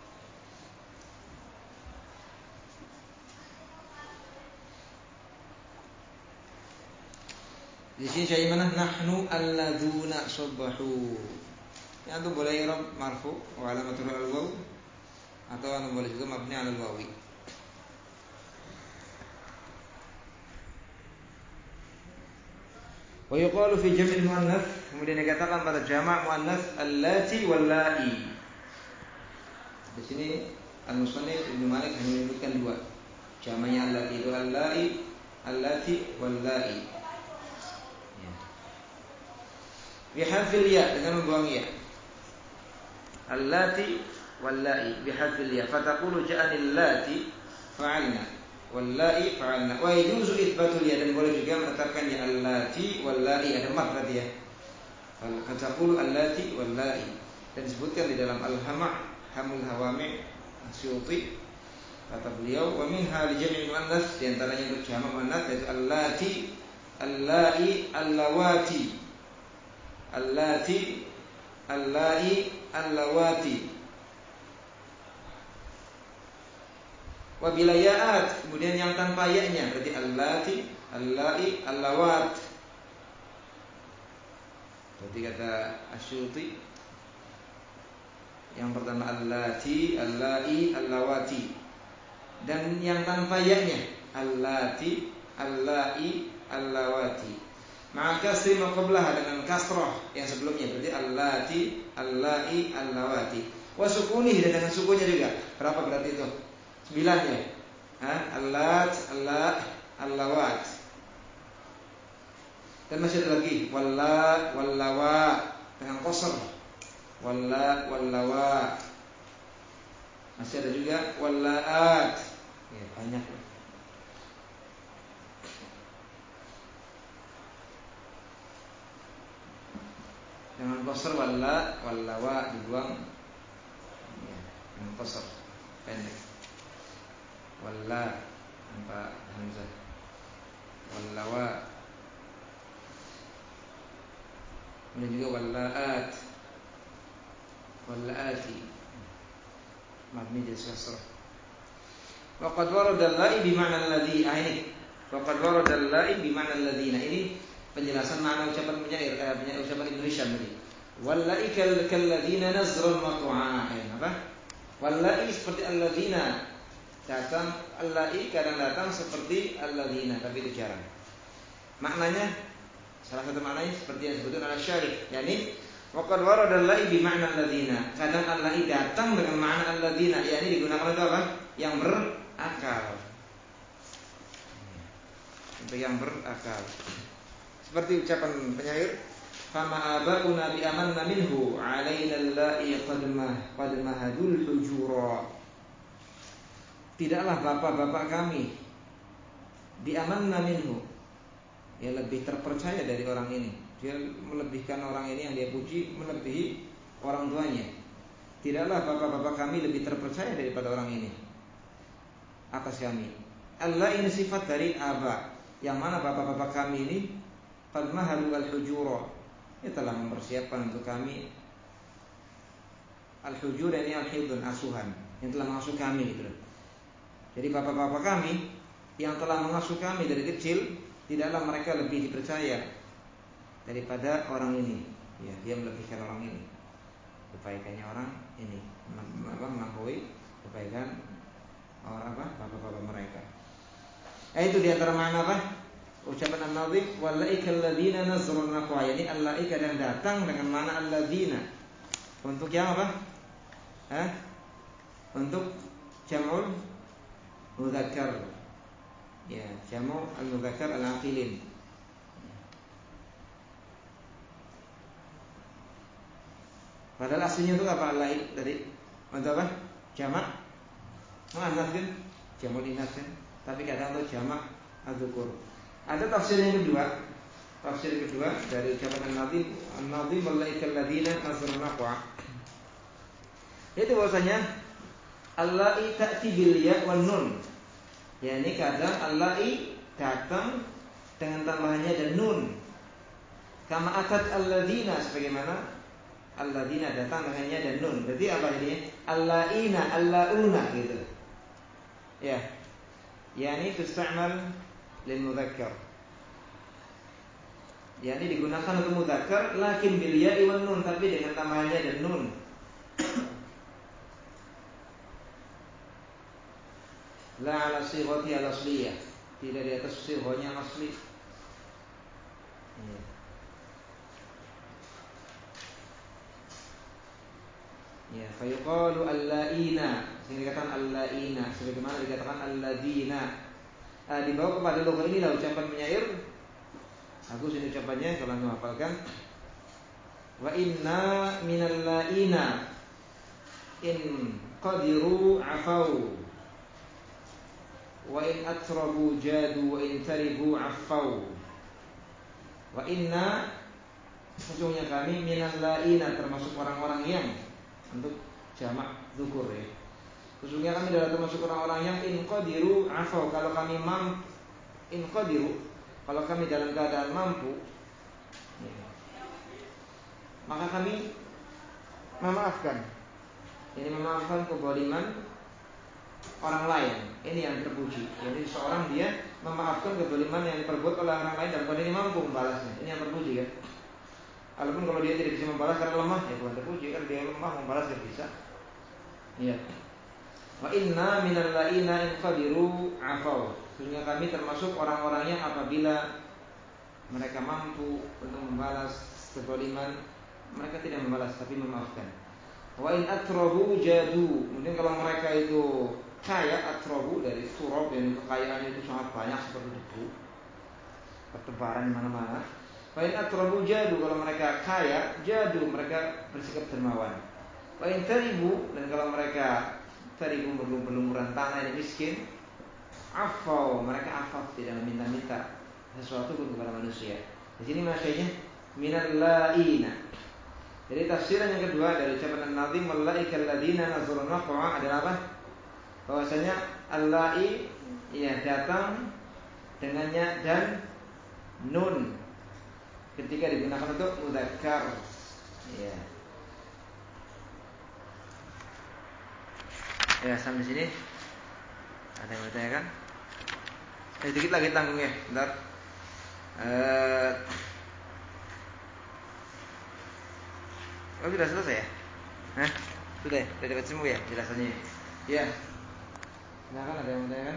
Di sini saya mana? Nahnu alladzuna sabbahu. Ya, antum boleh i'rab marfu wa alamatul al-waw, atau antum boleh juga mabni 'ala al-wawi. Wa yuqalu fi jam'il muannats, kemudian dikatakan pada jamak muannats allati wallai. Di sini al-musannif Ibnu Malik hanya menyebutkan dua. Jamaknya allati itu allati wallai. Bihadfil ya, dengan membuang ya. Allati wallai bihadfil ya. Fataqulu ja'anil lati fa'alna wallai fa'alna. Wa yajuzu itsbatul ya, dan boleh juga menetapkan ya allati wallai, ada mat berarti ya. Fataqulu allati wallai, dan disebutkan di dalam Al-Hama' Hamul Hawami' Asyuti, kata beliau, wa minha li jam'il muannas, di antaranya untuk jamak muannas yaitu allati, allai, allawati, allati, allai, allawati. Wa bila ya'at, kemudian yang tanpa ya-nya berarti allati, allai, allawat. Berarti kata Asyuti, yang pertama allati, allai, allawati, dan yang tanpa ya-nya allati, allai, allawati. Maka kasri ma qablaha, dengan kasrah yang sebelumnya berarti allati, allai, allawati. Wa sukuni, dan dengan sukunnya juga. Berapa berarti itu? 9 ya. Allat, Allah, allawat. Dan masih ada lagi walla, wallawa, dengan qasr. Walla, wallawa. Masih ada juga wallaat. Ya, banyak. Dengan qasr walla, wallawa dibuang. Ya, dengan qasr pendek. Walla tanpa hamzah. Wallawa. Ini juga wallaat, wallaati, mabni jadi kasrah. Wa qad warada allai bi ma'na alladhi. Ini wa qad warada allai bi ma'na alladhina. Ini penjelasan makna ucapan penyair, ucapan Ibnu Hisham tadi. Wallai kalladzina nazrun maq'a. Apa? Wallai seperti alladzina. Datang allai kadang datang seperti alladzina, tapi itu jarang. Maknanya, salah satu maknanya seperti yang disebutkan oleh Syarih, yakni waqad warada allai bi ma'na alladzina. Kadang allai datang dengan makna alladzina, yakni digunakan untuk apa? Yang berakal. Untuk yang berakal. Seperti ucapan penyair, fama abauna bi amanna minhu alaina allai qad mahadul hujura. Tidaklah bapak-bapak kami bi amanna minhu, ya lebih terpercaya dari orang ini. Dia melebihkan orang ini yang dia puji, melebihi orang tuanya. Tidaklah bapak-bapak kami lebih terpercaya daripada orang ini atas kami. Allah ini sifat dari aba, yang mana bapak-bapak kami ini qad mahalu al-hujura, dia telah mempersiapkan untuk kami. Al-hujur ini al-hidun, asuhan, yang telah mengasuh kami gitu. Jadi bapak-bapak kami yang telah mengasuh kami dari kecil, tidaklah mereka lebih dipercaya daripada orang ini. Ya, dia melebihkan orang ini. Kebaikannya orang ini melampaui kebaikan orang bapak-bapak mereka. Itu di antara makna apa? Ucapan An-Nadhim walaika alladzina nazrun naqwa. Yani allaika yang datang dengan makna alladzina. Untuk yang apa? Untuk jam'ul mudzakkar. Ya, jamu al-mudzakkar al-aqilin. Padahal aslinya itu apa Allah tadi? Untuk apa? Jamak muannats kan? Jamul inas kan? Tapi kadang untuk jamak adzukur. Ada tafsir yang kedua. Tafsir kedua dari ucapan An-Nadhim walaikal ladzina nazrun naqwa. Itu bahwasanya Allahi ta'ti bil ya wan nun. Ya, ini kadang Allahi datang dengan tambahannya dan nun. Kama atat alladzina, sebagaimana alladzina datang dengannya dan nun. Berarti apa ini? Allaina, allauna gitu. Ya. Yani tustamal lil mudzakkar. Yani digunakan untuk mudzakkar lakin bil ya'i wan nun, tapi dengan tambahannya dan nun. La ala sighati al-asliyah, tidak di atas sighanya asli. Ya, fa yuqalu allaina, sehingga dikatakan allaina, sebagaimana dikatakan alladzina. Dibawa kepada lugah inilah ucapan penyair. Bagus ini ucapannya kalau anda hafalkan. Wa inna minal laina in qadiru afau. wa in atrabu jadu wa in taribu affau. Wa inna, sesungguhnya kami, minal la'ina, termasuk orang-orang yang, untuk jamak dzukur ya. Sesungguhnya kami adalah termasuk orang-orang yang inqadiru afau, kalau kami inqadiru, kalau kami dalam keadaan mampu ya, maka kami memaafkan. Ini memaafkan kezaliman orang lain. Ini yang terpuji. Jadi seorang dia memaafkan kezaliman yang diperbuat oleh orang lain dan dia mampu membalasnya. Ini yang terpuji kan. Walaupun kalau dia tidak bisa membalas karena lemah, ya bukan terpuji. Karena dia lemah, membalas tidak bisa. Iya. Wa inna minal la'ina in qadiru afau. Sesungguhnya kami termasuk orang-orang yang apabila mereka mampu untuk membalas kezaliman, mereka tidak membalas tapi memaafkan. Wa in atrabu jadu. Mungkin kalau mereka itu kaya, atrabu dari turab, yang kekayaan itu sangat banyak seperti debu, bertebaran di mana-mana. Wa in atrabu jadu, kalau mereka kaya, jadu, mereka bersikap dermawan. Wa in taribu, dan kalau mereka taribu berlumuran tanah yang miskin, afau, mereka afaf, tidak meminta-minta sesuatu kepada manusia. Di sini maksudnya minal la'ina. Jadi tafsiran yang kedua dari ucapan An-Nazim wallaikal ladzina nazarun waqa'a adalah apa? Bahwasanya al-la'i ya datang dengannya dan nun ketika digunakan untuk mudzakkar. Ya. Ya, sampai sini ada yang bertanyakan? Sedikit lagi tanggung ya, bentar. Oh sudah selesai ya? Hah? Sudah ya? Sudah dapat semua ya jelasannya? Ya. Silakan, ada yang bertanyakan?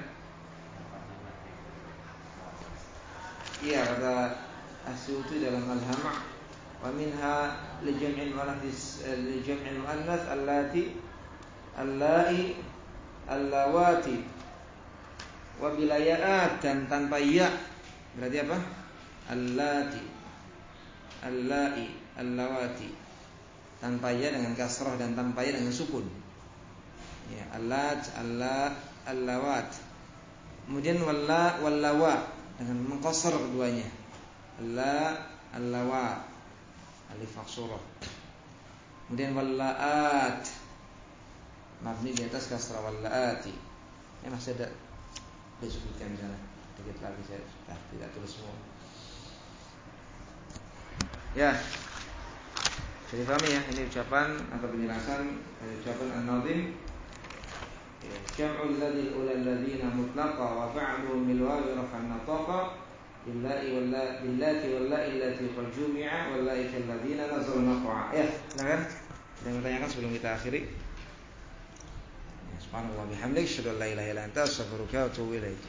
Iya, kata Asyuti dalam Al-Hama' wa minha li jam'il muannas allati allai allawati wa bilayat, dan tanpa ya berarti apa? Allati allai allawati, tanpa ya dengan kasrah dan tanpa ya dengan sukun. Ya, allat allawat. Kemudian wallawa dengan mengqasar keduanya. Allawa alif maqsurah. Kemudian wallaat mabni di atas kasrah, wallaati. Ya masih ada disebutkan di sana. Sedikit lagi saya tidak tulis semua. Ya. Jadi paham ya, ini ucapan atau penjelasan dari ucapan An-Nazim. Jam'ul ladzi ulal ladzina mutlaqa wa ba'duhum bil wawi rafa'an nataqa billahi wallahi allati qad jumi'a wallahi kal ladzina nazaru naqa'a. Ya, silakan. Ada yang bertanyakan sebelum kita akhiri? Subhanallah bihamdihi asyhadu an la ilaha illa anta astaghfiruka wa atubu ilaik.